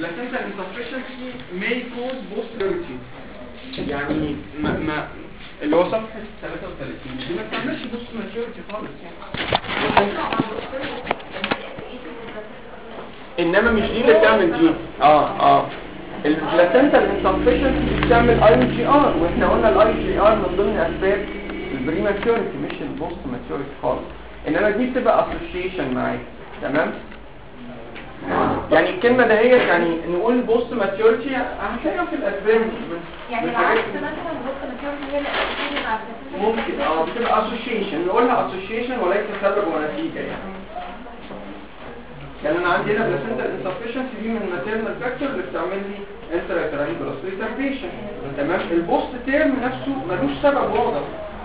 placental insufficiency may cause posterity. يعني ما اللي هو صفحة 33 دي ما بتعملش بوست ماتيوريتي خالص يعني. انما مش دي اللي بتعمل دي. البلاسنتال انسفشنسي بتعمل اي جي ار، واحنا قلنا الاي جي ار من ضمن اسباب البريماتيوريتي مش البوست ماتيوريتي خالص، انما دي بتبقى اسوشيشن معاك. تمام. يعني الكلمه ده هي يعني نقول بوست ماتيوريتي هتلاقيها في الاسباب يعني العكس مثلا بوست ماتيوريتي هي اللي بتيجي مع ممكن بتبقى اسوشيشن، نقولها اسوشيشن وليس سبب ونتيجه يعني انا عندي هنا بلاسنتال انسفشنسي دي من ماتيرنال فاكتور اللي بتعمل لي انترايتراين ريتارديشن. تمام. البوست تيرم نفسه ملوش سبب واضح.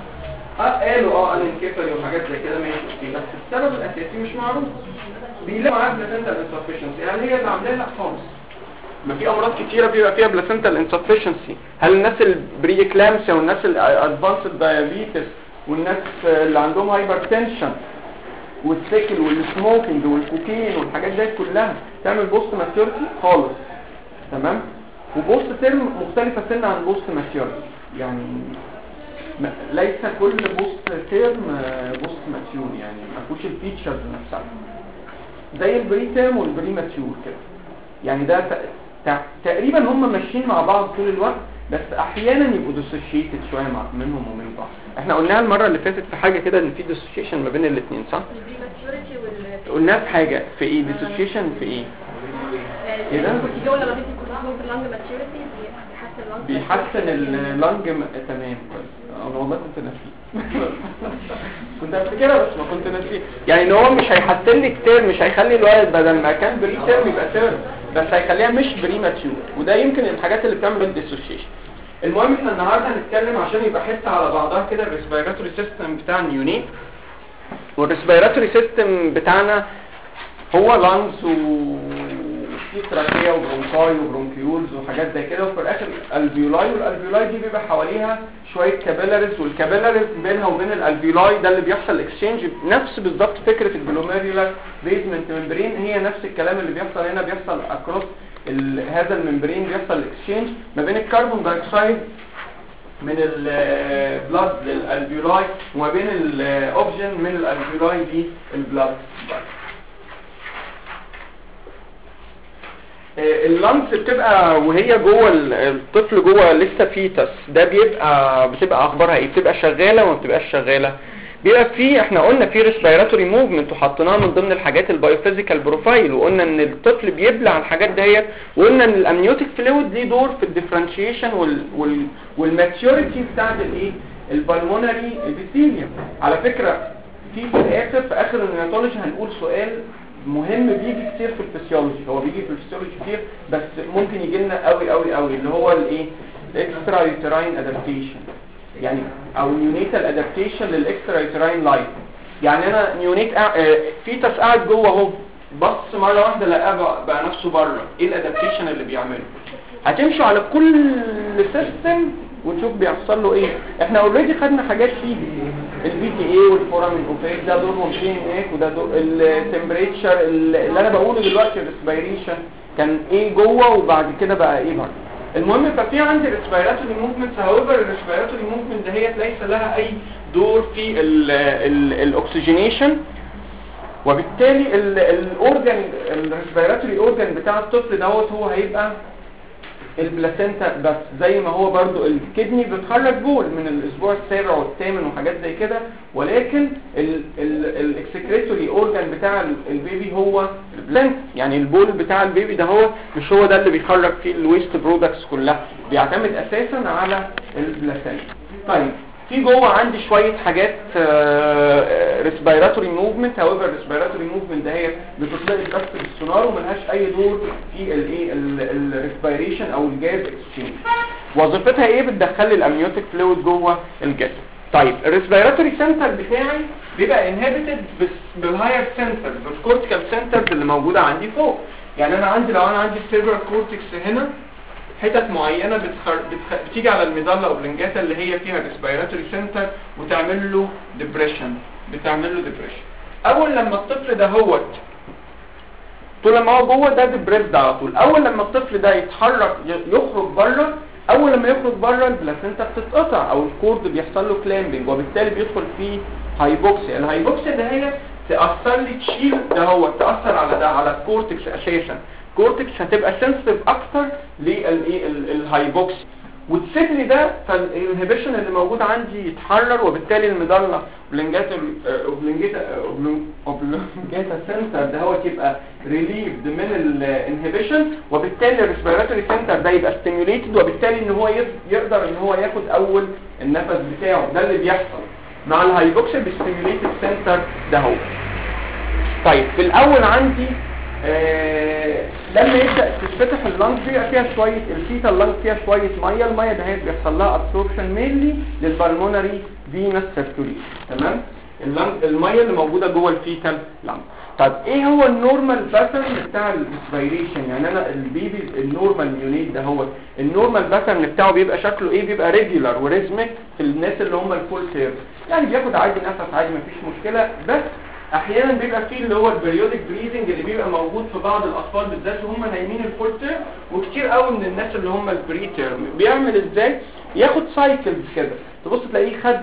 قالوا الانكفالي وحاجات زي كده ماشي اوكي، بس السبب الاساسي مش معروف. بيلاقوا معاها بلاسنتال انسفشنسي، هل هي اللي عاملاها؟ لا خالص. ما في امراض كتيره بيبقى فيها بلاسنتال انسفشنسي. هل الناس البري اكلامسيا والناس الادفانسد دايابيتس والناس اللي عندهم هايبرتنشن والسيكل والسموكينج والكوكين والحاجات دي كلها تعمل بوست ماتيوريتي خالص؟ تمام. وبوست تيرم مختلفه سنه عن بوست ماتيوريتي، يعني ليس كل بوست تيرم بوست ماتيور، يعني ما فيهوش الفيتشرز نفسها زي البري تيرم والبري ماتيور كده. يعني ده تقريبا هم ماشيين مع بعض طول الوقت، بس احيانا يبقوا ديسوشيتد شويه منهم ومن بعض. احنا قلناها المره اللي فاتت في حاجه كده ان في ديسوشيشن ما بين الاثنين، صح؟ قلناها في حاجه في ايه ديسوشيشن في ايه؟ كده الكورتيزول لما بيدي كورتيزول في اللنج ماتيوريتي بيحسن اللنج تمام كويس. انا والله كنت ناسيه كنت افتكرها بس ما كنت ناسيه. يعني ان هو مش هيحسن لي كتير، مش هيخلي الولد بدل ما كان بري تيرم يبقى تيرم، بس هيخليها مش بري ماتيور، وده يمكن الحاجات اللي بتعمل الديسوشيشن. المهم احنا النهارده هنتكلم عشان يبقى حته على بعضها كده الريسبيراتوري سيستم بتاع النيونيت. والريسبيراتوري سيستم بتاعنا هو لانجز وفي تراكيه وبرونكاي وبرونكيولز وحاجات زي كده، وفي الاخر الفيولاي، والالفيولاي دي بيبقى حواليها شويه كابيلاريز، والكابيلاريز بينها وبين الالفيولاي ده اللي بيحصل اكسشينج، نفس بالظبط فكره الجلوميريولار بيزمنت ممبرين، هي نفس الكلام اللي بيحصل هنا بيحصل اكروس هذا الممبرين، بيحصل اكسشينج ما بين الكربون دايوكسيد من البلاد للالفيولاي وما بين الاوكسجين من الالفيولاي للبلاد. اللانس بتبقى وهي جوه الطفل جوه لسه فيتس، ده بتبقى اخبارها ايه؟ بتبقى شغاله وما بتبقاش شغاله. بيبقى في احنا قلنا في ريسبيراتوري موفمنت وحطيناها من ضمن الحاجات البايوفيزيكال بروفايل، وقلنا ان الطفل بيبلع الحاجات ديت، وقلنا ان الامنيوتيك فلويد ليه دور في الديفرنشيشن والماتيوريتي بتاعت الايه البالمونري ابيثيليوم. على فكره في الاخر في اخر النيوناتولوجي هنقول سؤال مهم بيجي كتير في الفسيولوجي، هو بيجي في الفسيولوجي كتير بس ممكن يجي لنا قوي قوي قوي، اللي هو الايه الاكسترا يوتراين ادابتيشن، يعني او نيونيتال ادابتيشن للاكسترا يوتراين لايف. يعني انا نيونيت فيتس قاعد جوه اهو، بص مره واحده لقاه بقى نفسه بره، ايه الادابتيشن اللي بيعمله؟ هتمشوا على كل سيستم ونشوف بيحصل له ايه. احنا اوريدي خدنا حاجات فيه البي تي اي والفورامين اوفيك، ده دورهم فين هناك، وده دور التمبريتشر اللي انا بقوله دلوقتي الريسبيريشن كان ايه جوه وبعد كده بقى ايه بره. المهم ففي عندي ريسبيراتوري موفمنتس، هاويفر الريسبيراتوري موفمنت دهيت ليس لها اي دور في الاكسجينيشن، وبالتالي الاورجن الريسبيراتوري اورجن بتاع الطفل دوت هو هيبقى البلاسينتا بس، زي ما هو برضو الكدني بتخرج بول من الاسبوع السابع والثامن وحاجات زي كده، ولكن الاكسكريتوري اورجان بتاع البيبي هو البلاسينتا. يعني البول بتاع البيبي ده هو مش هو ده اللي بيخرج فيه الويست برودكتس كلها، بيعتمد اساسا على البلاسينتا. طيب في جوه عندي شويه حاجات ريسبيراتوري موفمنت، هاويفر الريسبيراتوري موفمنت دهيت بتطلق بس بالسونار وملهاش اي دور في الايه الريسبيريشن او الجاز اكسشينج. وظيفتها ايه؟ بتدخل لي الامنيوتيك فلويد جوه الجسم. طيب الريسبيراتوري سنتر بتاعي بيبقى انهبيتد بالهاير سنتر، بالكورتيكال سنتر اللي موجوده عندي فوق. يعني انا عندي لو انا عندي السيرفر كورتكس هنا حتت معينه بتيجي على الميدالا اوبلنجاتا اللي هي فيها ريسبيراتوري سنتر وتعمل له ديبريشن، اول لما الطفل ده هوت طول ما هو جوه ده ديبريسد على طول. اول لما الطفل ده يتحرك يخرج بره، اول لما يخرج بره البلاسينتا بتتقطع او الكورد بيحصل له كلامبنج، وبالتالي بيدخل فيه هايبوكسيا. الهايبوكسيا ده هي تاثر لي تشيل ده هو تاثر على ده على الكورتكس اساسا. الكورتكس هتبقى سنسيتيف اكتر للهايبوكسيا وتسيب لي ده، فالانهبيشن اللي موجود عندي يتحرر، وبالتالي الميدالا اوبلونجاتا سنتر ده هو يبقى ريليفد من الانهبيشن، وبالتالي الريسبيراتوري سنتر ده يبقى ستيميوليتد، وبالتالي ان هو يقدر ان هو ياخد اول النفس بتاعه. ده اللي بيحصل مع الهايبوكسيا بالستيميوليتد سنتر ده هو. طيب في الاول عندي لما يبدا تتفتح اللنج بيبقى فيها شويه الفيتا اللنج فيها شويه ميه، الميه ده بيحصل لها ابسوربشن مينلي للبالمونري فينس سيركوليشن. تمام، الميه اللي موجوده جوه الفيتال لنج. طب ايه هو النورمال باترن بتاع الريسبيريشن؟ يعني انا البيبي النورمال يونيت ده هو النورمال باترن بتاعه بيبقى شكله ايه؟ بيبقى ريجولار وريزميك في الناس اللي هم الفول تيرم، يعني بياخد عادي نفس عادي مفيش مشكله، بس احيانا بيبقى فيه اللي هو البريودك بريزنج اللي بيبقى موجود في بعض الاطفال بالذات وهم نايمين الفول تيرم، وكتير قوي من الناس اللي هم البري تيرم. بيعمل ازاي؟ ياخد سايكلز كده، تبص تلاقيه خد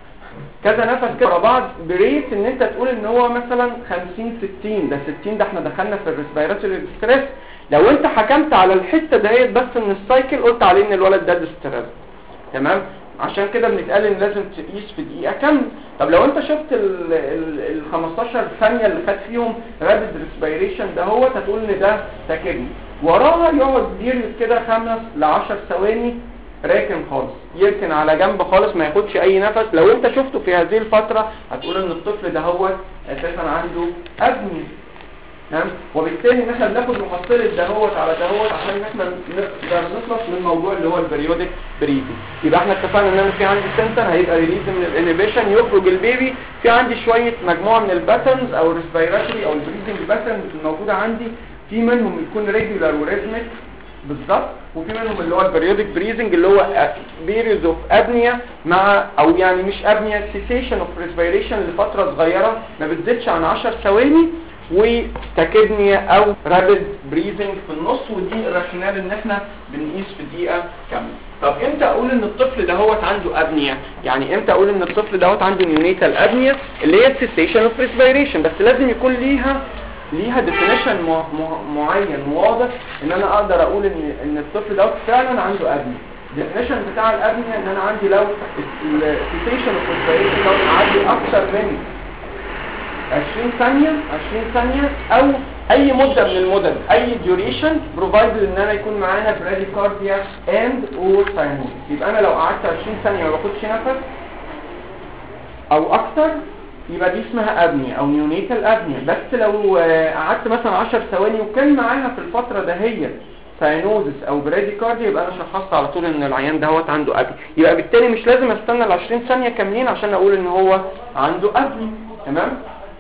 كذا نفس كده ورا بعض بريت ان انت تقول ان هو مثلا 50 60. ده 60 ده احنا دخلنا في الريسبيراتوري ستريس. لو انت حكمت على الحته دهيت بس من السايكل قلت عليه ان الولد ده ستريس. تمام، عشان كده بنتقال ان لازم تقيس في دقيقه كام. طب لو انت شفت ال 15 ثانيه اللي خد فيهم رابيد ريسبيريشن ده هو هتقول ان ده تاكيدني، وراها يقعد يرمي كده 5 ل 10 ثواني راكن خالص، يركن على جنب خالص ما ياخدش اي نفس. لو انت شفته في هذه الفتره هتقول ان الطفل ده هو اساسا عنده ابني. تمام، وبالتالي ان احنا بناخد محصله دهوت على دهوت عشان ان احنا نقدر نخلص من الموضوع اللي هو البريودك بريدنج. يبقى احنا اتفقنا ان انا في عندي سنتر هيبقى ريليز من الانهبيشن، يخرج البيبي، في عندي شويه مجموعه من الباترنز او الريسبيراتوري او البريدنج باترنز الموجوده عندي، في منهم يكون ريجولار وريزميك بالظبط، وفي منهم اللي هو البريودك بريزنج اللي هو بيريودز اوف ابنيا مع او يعني مش ابنيا، سيسيشن اوف ريسبيريشن لفتره صغيره ما بتزيدش عن 10 ثواني، وتاكيدنيا او رابيد بريزنج في النص. ودي الراشونال ان احنا بنقيس في دقيقه كامله. طب امتى اقول ان الطفل دهوت عنده ابنيا؟ يعني امتى اقول ان الطفل دهوت عنده نيونيتال ابنيا اللي هي سيسيشن اوف ريسبيريشن؟ بس لازم يكون ليها ديفينيشن معين واضح ان انا اقدر اقول ان الطفل ده فعلا عنده ابنيا. الديفينيشن بتاع الابنيا ان انا عندي لو السيسيشن اوف ريسبيريشن لو عندي اكثر من 20 ثانيه او اي مده من المدد، اي ديوريشن بروفايدد ان انا يكون معانا براديكارديا اند اور ساينوز. يبقى انا لو قعدت 20 ثانيه ما باخدش نفس او اكتر يبقى دي اسمها ابنيا او نيونيتال ابنيا. بس لو قعدت مثلا 10 ثواني وكان معاها في الفتره دهيت ساينوزس او براديكارديا يبقى انا شخصت على طول ان العيان دهوت عنده ابنيا. يبقى بالتالي مش لازم استنى ال 20 ثانيه كاملين عشان اقول ان هو عنده ابنيا. تمام،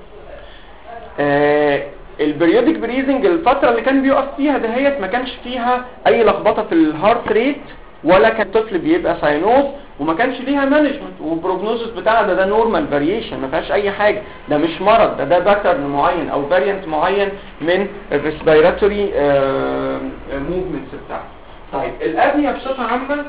البريودك بريزنج الفتره اللي كان بيقف فيها دهيت ما كانش فيها اي لخبطه في الهارت ريت، ولا كان الطفل بيبقى ساينوز، وما كانش ليها مانجمنت، والبروجنوزس بتاعنا ده نورمال فاريشن ما فيهاش اي حاجه، ده مش مرض، ده باترن معين او فاريانت معين من الريسبيراتوري موفمنتس بتاعته. طيب الابنيا بصفه عامه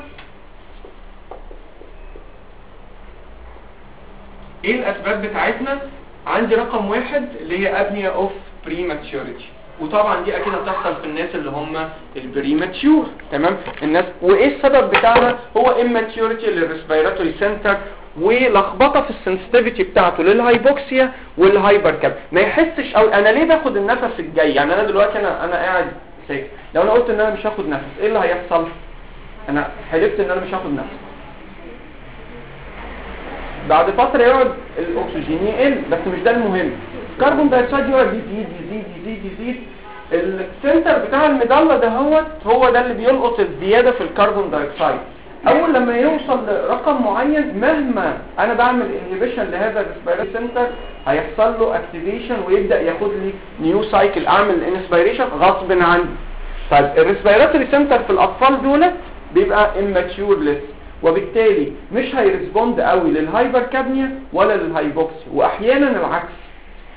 ايه الاسباب بتاعتنا؟ عندي رقم 1 اللي هي ابنيا اوف بريماتيوريتي، وطبعا دي اكيد هتحصل في الناس اللي هم البريماتيور. تمام، الناس وايه السبب بتاعها؟ هو اماتيوريتي للريسبيراتوري سنتر ولخبطه في السنسيتيفيتي بتاعته للهايبوكسيا والهايبركاب، ما يحسش. او انا ليه باخد النفس الجاي؟ يعني انا دلوقتي انا قاعد ساكت، لو انا قلت ان انا مش هاخد نفس ايه اللي هيحصل؟ انا حلفت ان انا مش هاخد نفس، بعد فتره يقعد الاكسجين يقل، بس مش ده المهم. الكربون دايوكسيد يقعد يزيد يزيد يزيد يزيد. السنتر بتاع الميدالا ده هو ده اللي بيلقط الزياده في الكربون دايوكسيد. اول لما يوصل لرقم معين مهما انا بعمل انهبيشن لهذا الريسبيراتوري سنتر هيحصل له اكتيفيشن ويبدا ياخد لي نيو سايكل، اعمل انسبيريشن غصب عني. طيب الريسبيراتوري سنتر في الاطفال دول بيبقى immature لسه، وبالتالي مش هيرسبوند قوي للهايبركابنيا ولا للهايبوكسيا، واحيانا العكس.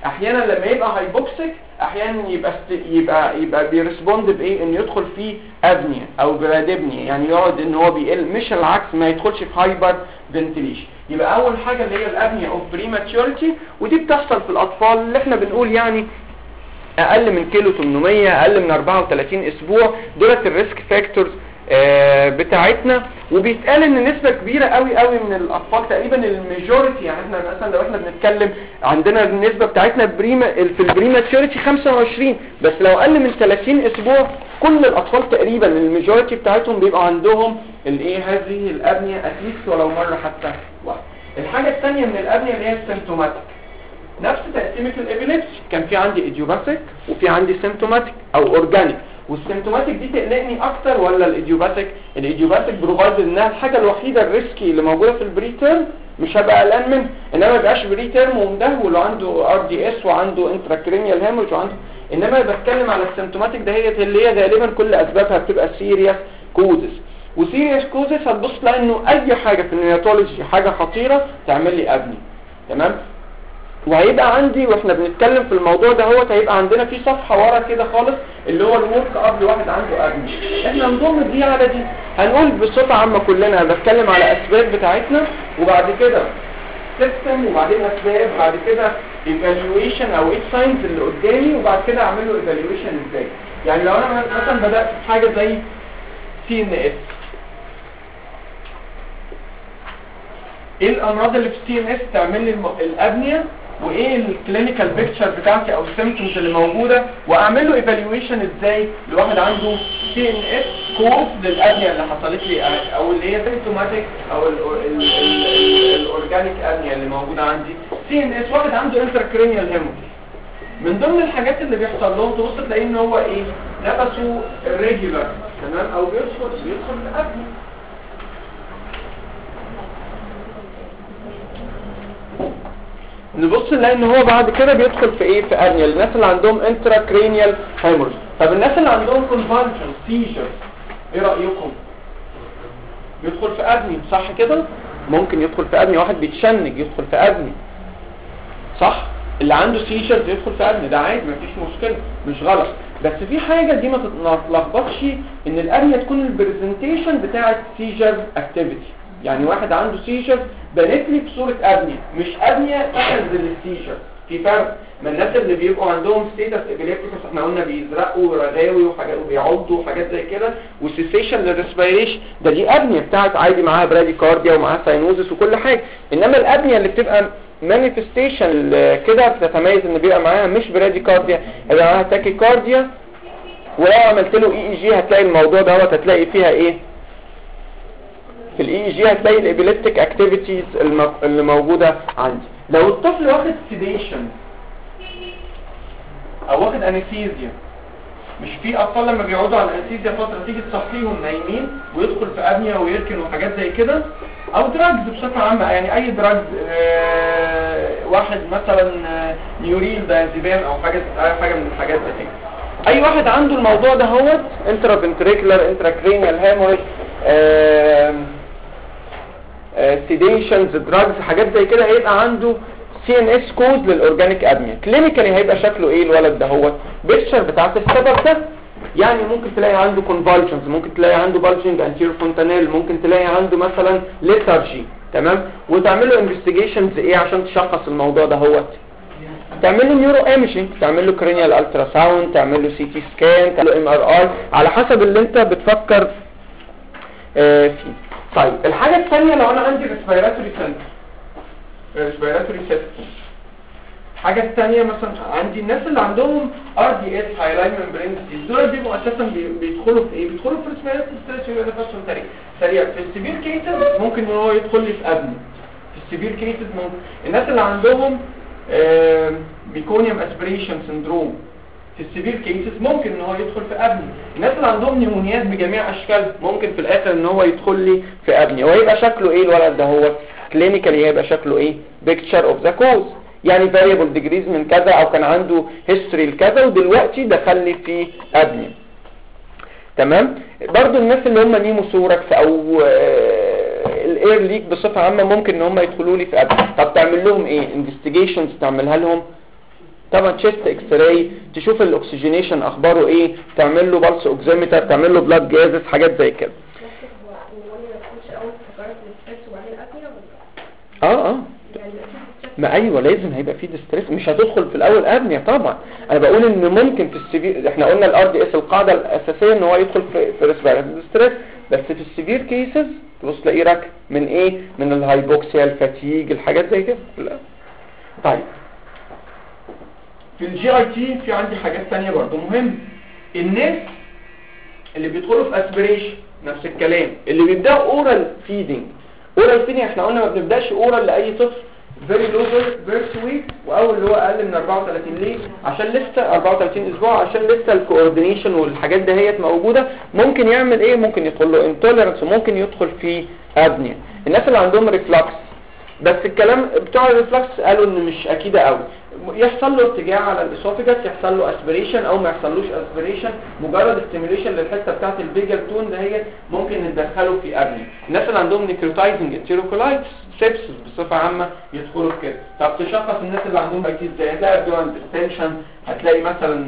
احيانا لما يبقى هايبوكسيك احيانا يبقى بيرسبوند بايه؟ ان يدخل فيه ابنيا او برادبنيا، يعني يقعد ان هو بيقل، مش العكس، ما يدخلش في هايبر فنتيليشن. يبقى اول حاجه اللي هي الابنيا اوف بريماتشورتي، ودي بتحصل في الاطفال اللي احنا بنقول يعني اقل من كيلو 800، اقل من 34 اسبوع، دولت الريسك فاكتورز بتاعتنا. وبيتقال ان نسبة كبيرة قوي من الاطفال، تقريبا الميجوريتي، يعني احنا مثلا لو احنا بنتكلم عندنا النسبة بتاعتنا في البريماتشورتي 25، بس لو اقل من 30 اسبوع كل الاطفال تقريبا الميجوريتي بتاعتهم بيبقى عندهم الايه هذه الابنية اتليست ولو مرة حتى واحد. الحاجة الثانية من الابنية اللي هي السيمتوماتيك، نفس تقسيمة الابيليبسي، كان في عندي ايديوباثيك وفي عندي سيمتوماتيك او اورجانيك. والسيمتوماتيك دي تقلقني اكتر ولا الايديوباثيك؟ الايديوباثيك بروفايد انها الحاجه الوحيده الريسكي اللي موجوده في البري تيرم مش هبقى قلقان منها، انما ما يبقاش بري تيرم ومدهول وعنده ار دي اس وعنده انتراكرينيال هيموريج وعنده، انما بتكلم على السيمتوماتيك دهيت اللي هي غالبا كل اسبابها بتبقى سيريس كوزس. وسيريس كوزس هتبص تلاقي انه اي حاجه في النياتولوجي حاجه خطيره تعمل لي ابني، تمام؟ وهيبقى عندي واحنا بنتكلم في الموضوع ده هو هيبقى عندنا في صفحة ورا كده خالص اللي هو الورك اب لواحد عنده ابني. احنا نضم دي على دي، هنقول بصفة عامة كلنا بتكلم على اسباب بتاعتنا، وبعد كده سيستم، وبعدين اسباب، بعد كده ايفالويشن او ايه ساينز اللي قدامي، وبعد كده اعمل له ايفالويشن ازاي. يعني لو انا مثلا بدات في حاجه زي سي ان اس، ايه الامراض اللي في السي ان اس تعمل لي الابنيه، وايه الكلينيكال بيكتشر بتاعتي او السيمبتومز اللي موجوده، واعمل له ايفالويشن ازاي لواحد عنده سي ان اس كوز للابنيه اللي حصلت لي، او اللي هي سيمبتوماتيك او الاورجانيك ابنيه اللي موجوده عندي. سي ان اس واحد عنده انتراكرينيال هيموريج، من ضمن الحاجات اللي بيحصل لهم تبص تلاقي ان هو ايه، نفسه الريجولار، تمام، او بيدخل في الابنيه. نبص نلاقي ان هو بعد كده بيدخل في ايه، في ابنيا. الناس اللي عندهم انتراكرينيال هيموريج. طب الناس اللي عندهم كونفالجن سيجر ايه رايكم؟ يدخل في ابنيا صح كده؟ ممكن يدخل في ابنيا، واحد بيتشنج يدخل في ابنيا صح؟ اللي عنده سيجر يدخل في ابنيا، ده عادي مفيش مشكله، مش غلط. بس في حاجه دي ما تتلخبطش، ان الابنيا تكون البرزنتيشن بتاعه سيجر اكتيفيتي. يعني واحد عنده سيجر بنت لي بصوره ابنيا، مش ابنيا تحت السيجر. في فرق من الناس اللي بيبقوا عندهم ستيتس ابيليبتيكس، احنا قلنا بيزرقوا رغاوي وحاجات وبيعضوا وحاجات زي كده، وسيسيشن للريسبيريشن، ده دي ابنيا بتاعت عادي معاها براديكارديا ومعاها ساينوزس وكل حاجه. انما الابنيا اللي بتبقى مانيفستيشن كده بتتميز ان بيبقى معاها مش براديكارديا، هيبقى معاها تاكيكارديا، ولو عملت له اي جي هتلاقي الموضوع دوت، هتلاقي فيها ايه في الاي جي، هتلاقي الابيليبتيك اكتيفيتيز اللي موجوده عندي. لو الطفل واخد سيديشن او واخد انستيزيا، مش في اطفال لما بيقعدوا على الانستيزيا فتره تيجي تصحيهم نايمين ويدخل في ابنيا ويركن وحاجات زي كده، او دراجز بصفه عامه، يعني اي دراجز، واحد مثلا نيوريل دايزيبام او حاجه من الحاجات دي. اي واحد عنده الموضوع ده هو انترافنتريكولار انتراكرينيال هيموريج، سيديشنز، دراجز، حاجات زي كده، هيبقى عنده سي ان اس كوز للاورجانيك ابنيا. كلينيكالي هيبقى شكله ايه الولد ده هو بيكتشر بتاعت السبب ده. يعني ممكن تلاقي عنده كونفالجنز، ممكن تلاقي عنده بالجنج انتيرو فونتانيل، ممكن تلاقي عنده مثلا ليثارجي، تمام. وتعمل له انفستيجيشنز ايه عشان تشخص الموضوع ده هو، تعمل له نيورو ايميجينج، تعمل له كرينيال الترا ساوند، تعمل له سي تي سكان، تعمل له ام ار اي، على حسب اللي انت بتفكر فيه. طيب الحاجه الثانيه، لو انا عندي ريسبيراتوري سيستم، الحاجه الثانيه مثلا عندي الناس اللي عندهم ار دي اس هايلاين ممبرين ديزيز، دول بيبقوا اساسا بيدخلوا في ايه، بيدخلوا في ريسبيراتوري ستريس ويونيفرسال سريع. في السيفير كيسز ممكن ان هو يدخل لي في ابني، في السيفير كيسز ممكن. الناس اللي عندهم ميكونيوم اسبريشن سندروم، في السيفير كيسز ممكن ان هو يدخل في ابني. الناس اللي عندهم نيمونيات بجميع اشكالها ممكن في الاخر ان هو يدخل لي في ابني. وهيبقى شكله ايه الولد ده هو كلينيكالي، هيبقى شكله ايه، بيكتشر اوف ذا كوز، يعني فاريبل ديجريز من كذا، او كان عنده هيستوري لكذا ودلوقتي دخل لي في ابني، تمام. برضو الناس اللي هم نيموثوركس او الاير ليك بصفه عامه ممكن ان هم يدخلوا لي في ابني. طب تعمل لهم ايه، انفستيجيشنز تعملها لهم، طبعا تشيست اكس راي، تشوف الاكسجينيشن اخباره ايه، تعمل له بالس اوكسيمتر، تعمل له بلاد جازز، حاجات زي كده. ما ايوه لازم هيبقى فيه ديستريس، مش هتدخل في الاول ابنيا طبعا. انا بقول ان ممكن في السيفير، احنا قلنا الار دي اس القاعده الاساسيه ان هو يدخل في ريسبيراتوري ديستريس، بس في السيفير كيسز تبص تلاقيه راك من ايه، من الهايبوكسيا، الفاتيج، الحاجات زي كده كلها. طيب في الجي اي تي في عندي حاجات ثانيه برضو مهم. الناس اللي بيدخلوا في اسبريشن نفس الكلام، اللي بيبداوا اورال فيدنج. اورال فيدنج احنا قلنا ما بنبداش اورال لاي طفل فيري لو بيرث ويت، واول اللي هو اقل من 34 ليه، عشان لسه 34 اسبوع، عشان لسه الكوردينيشن والحاجات دهيت موجوده. ممكن يعمل ايه؟ ممكن يدخل له انتوليرنس، وممكن يدخل في ابنيا. الناس اللي عندهم ريفلكس، بس الكلام بتوع الريفلكس قالوا ان مش اكيده قوي، يحصل له ارتجاع على الاسوفيجاس، يحصل له اسبريشن او ما يحصلوش اسبريشن، مجرد ستيميوليشن للحته بتاعه الفيجال تون دهيت ممكن ندخله في ابنيا. الناس اللي عندهم نيكروتايزنج انتيروكولايتس، سيبسس بصفه عامه يدخلوا في كده. طب تشخص الناس اللي عندهم اكيد ازاي؟ هتلاقي ابدومينال ديستنشن، هتلاقي مثلا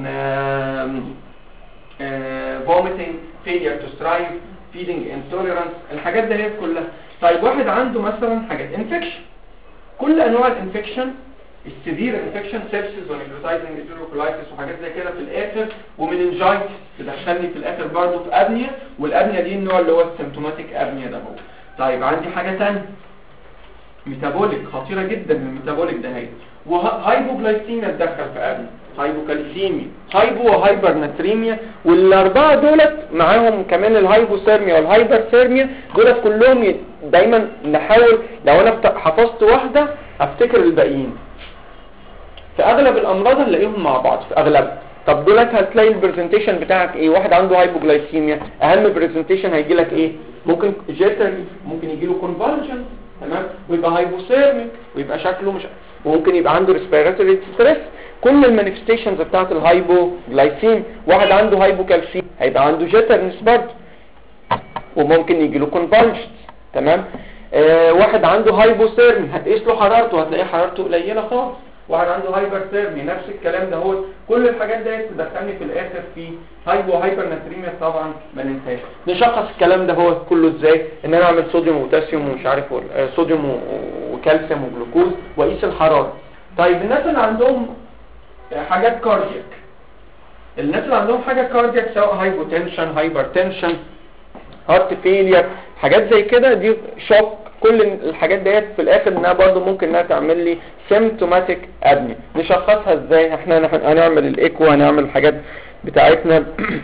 vomiting, failure to strive, feeding intolerance، الحاجات دي هي كلها. طيب واحد عنده مثلا حاجات انفكشن، كل انواع الانفكشن، السيفير انفكشن، سيبسس ونيكروتايزنج انتيروكولايتس وحاجات زي كده في الاخر، ومننجايتس تدخلني في الاخر برضه في ابنيا، والابنيا دي النوع اللي هو السيمتوماتيك ابنيا ده هو. طيب عندي حاجه ثانيه ميتابوليك خطيره جدا، الميتابوليك ده هي وهايبوجلايسيميا تدخل في ابنيا، هايبوكالسيميا، هايبو وهايبر ناتريميا، والاربعه دولت معاهم كمان الهايبوثيرميا والهايبرثيرميا، دولت كلهم دايما نحاول لو انا حفظت واحده افتكر الباقيين. في اغلب الامراض هنلاقيهم مع بعض في اغلب. طب دولت هتلاقي البرزنتيشن بتاعك ايه؟ واحد عنده هايبوجلايسيميا اهم برزنتيشن هيجي لك ايه؟ ممكن جيتري، ممكن يجي له كونفالجن، تمام، ويبقى هايبوثيرميك ويبقى شكله مش، وممكن يبقى عنده ريسبيراتوري ستريس. كل المانيفستيشنز بتاعت الهايبوجلايسيم. واحد عنده هايبوكالسيم هيبقى عنده جيترنس برضه، وممكن يجي له كونفالجن، تمام. واحد عنده هايبوثيرمي هتقيس له حرارته هتلاقي حرارته قليله خالص. واحد عنده هايبرثيرمي نفس الكلام ده. هو كل الحاجات دي تدخلني في الاخر في هايبو هايبر ناتريميا. طبعا ما ننساش نشخص الكلام ده هو كله ازاي، ان انا اعمل صوديوم وبوتاسيوم ومش عارف صوديوم وكالسيوم وجلوكوز واقيس الحراره. طيب الناس اللي عندهم حاجات كاردياك، الناس اللي عندهم حاجه كاردياك سواء هايبوتنشن، هايبرتنشن، هارت فيلير، حاجات زي كده، دي شوك. كل الحاجات ديت في الاخر انها برضو ممكن انها تعمل لي سيمتوماتيك ابني. نشخصها ازاي؟ احنا هنعمل الايكو، هنعمل الحاجات بتاعتنا.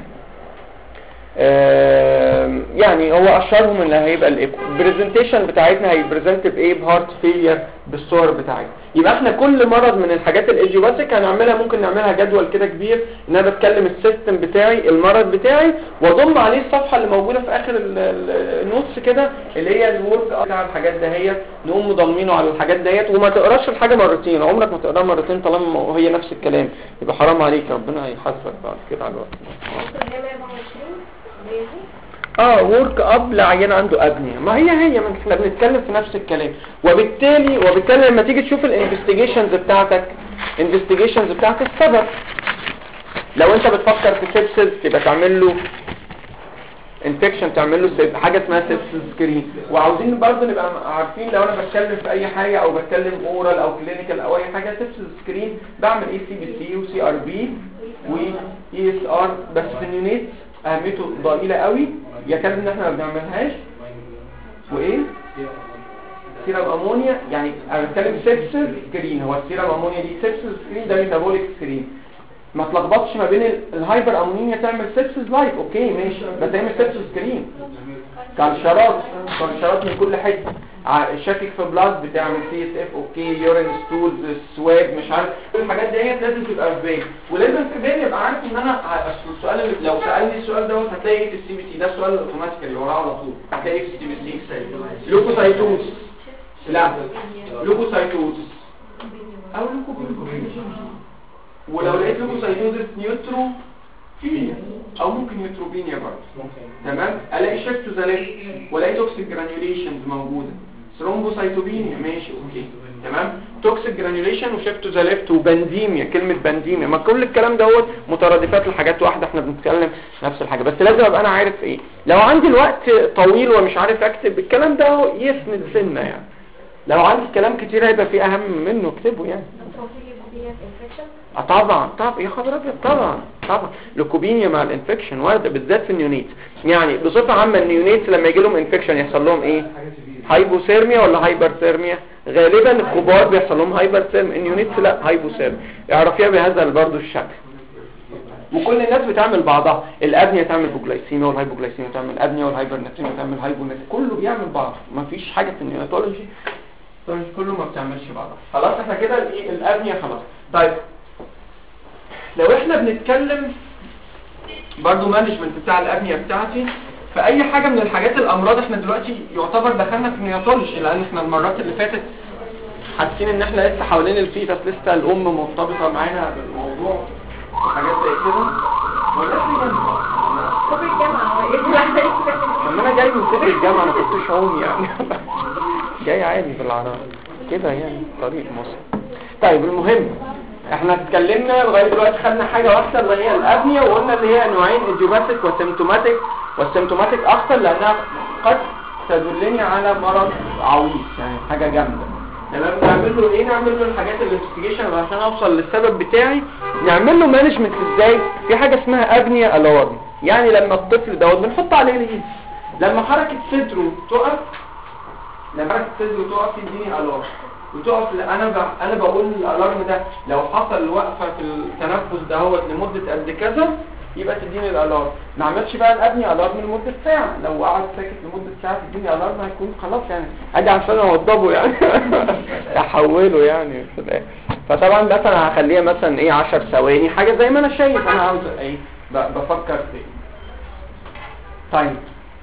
يعني هو اشهرهم اللي هيبقى الايكو. البرزنتيشن بتاعتنا هيبرزنت بايه؟ بهارت فيلير، بالصور بتاعتنا. يبقى احنا كل مرض من الحاجات الايديوباثيك هنعملها، ممكن نعملها جدول كده كبير ان انا بتكلم السيستم بتاعي، المرض بتاعي، واضم عليه الصفحه اللي موجوده في اخر النص كده اللي هي الورك بتاع الحاجات دهيت، نقوم مضمينه على الحاجات دهيت. وما تقراش الحاجه مرتين، عمرك ما تقراها مرتين طالما هي نفس الكلام، يبقى حرام عليك، ربنا هيحاسبك بعد كده على الوقت. ورك اب لعيان عنده ابنيا، ما هي ما احنا بنتكلم في نفس الكلام. وبالتالي لما تيجي تشوف الانفستيجيشنز بتاعتك، انفستيجيشنز بتاعت السبب، لو انت بتفكر في سيبسس تبقى تعمل له انفكشن، تعمل له حاجه اسمها سيبسس سكرين. وعاوزين برضه نبقى عارفين لو انا بتكلم في اي حاجه او بتكلم اورال او كلينيكال او اي حاجه سيبسس سكرين، بعمل اي سي بي سي وسي ار بي واي اس ار. بس في النيونيت اهميته ضئيله قوي، يكاد ان احنا ما بنعملهاش. وايه؟ سيرم امونيا، يعني انا بتكلم سيبسس سكرين. هو السيرم امونيا دي سيبسس سكرين، ده ميتابوليك سكرين. ما تلخبطش ما بين الهايبر امونيا تعمل سيبسس لايك، اوكي ماشي، بس تعمل سيبسس سكرين. كالشرات من كل حته، شاكك في بلاد بتعمل سي اس اف، اوكي، يورين ستولز، سواب، مش عارف. كل الحاجات ديت لازم تبقى في بالي، ولازم في بالي يبقى عارف ان انا السؤال اللي لو سالني السؤال دوت هتلاقي ايه في السي بي سي. ده السؤال الاوتوماتيك اللي وراه على طول، هتلاقي ايه في السي بي سي؟ لوكوسايتوز، لا لوكوسايتوز او لوكوبينيا. ولو لقيت لوكوسايتوزس نيوتروفيليا او ممكن نيوتروبينيا برضه، تمام. الاقي شيفتوزاليت، والاقي توكسيك جرانيوليشنز موجوده، ثرومبوسايتوبينيا ماشي اوكي تمام. توكسيك جرانيوليشن وشيفت تو ذا ليفت وبنديميا. كلمه بنديميا ما كل الكلام دوت مترادفات لحاجات واحده، احنا بنتكلم نفس الحاجه، بس لازم ابقى انا عارف ايه. لو عندي الوقت طويل ومش عارف اكتب الكلام ده يسند سنه يعني، لو عندي كلام كتير هيبقى في اهم منه اكتبه يعني. طبعا يا خبر ابيض طبعا لوكوبينيا مع الانفكشن وارده بالذات في النيونيت. يعني بصفه عامه النيونيت لما يجي لهم انفكشن يحصل لهم ايه؟ هايبوثيرميا ولا هايبرثيرميا؟ غالبا الكبار بيحصل لهم هايبرثيرميا، النيونيت لا هايبوثيرميا. اعرفيها بهذا برضه الشكل. وكل الناس بتعمل بعضها، الابنيه تعمل بوجلايسيميا والهايبوجلايسيميا تعمل ابنيه والهايبرنفسيميا تعمل هايبونفسيميا، كله بيعمل بعض، مفيش حاجه في النيوناتولوجي كله ما بتعملش بعضها. خلاص احنا كده الابنيه خلاص. طيب لو احنا بنتكلم برضو مانجمنت بتاع الابنيه بتاعتي في اي حاجه من الحاجات الامراض، احنا دلوقتي يعتبر دخلنا في النيوناتولوجي، لان احنا المرات اللي فاتت حاسين ان احنا لسه حوالين الفيتس، لسه الام مرتبطه معانا بالموضوع وحاجات زي كده. ولا احنا كوبري الجامعه لما انا جاي من كوبري الجامعه ما كنتش عوم يعني جاي عادي بالعربيه كده يعني طريق مصر. طيب المهم احنا اتكلمنا لغايه دلوقتي خدنا حاجه واحده اللي هي الابنيه، وقلنا اللي هي نوعين ايديوباثيك وسيمتوماتيك، والسيمتوماتيك اخطر لانها قد تدلني على مرض عويص يعني حاجه جامده. تمام. نعمل له ايه؟ نعمل له الحاجات الانفستيجيشن عشان اوصل للسبب بتاعي. نعمل له مانجمنت ازاي؟ في حاجه اسمها ابنيه الارم، يعني لما الطفل دوت بنحط عليه الهيس، لما حركه صدره تقف يديني الارم وتقف. انا بقول الالارم ده لو حصل وقفه في التنفس دهوت لمده قد كذا يبقى تديني الالارم. ما عملتش بقى الابني الارم لمده ساعه، لو قعد ساكت لمده ساعه تديني الارم هيكون خلاص يعني ادي عشان اوضبه يعني احوله يعني في الاخر. فطبعا مثلا هخليها مثلا ايه 10 ثواني حاجه زي ما انا شايف انا عاوز ايه بفكر في ايه. طيب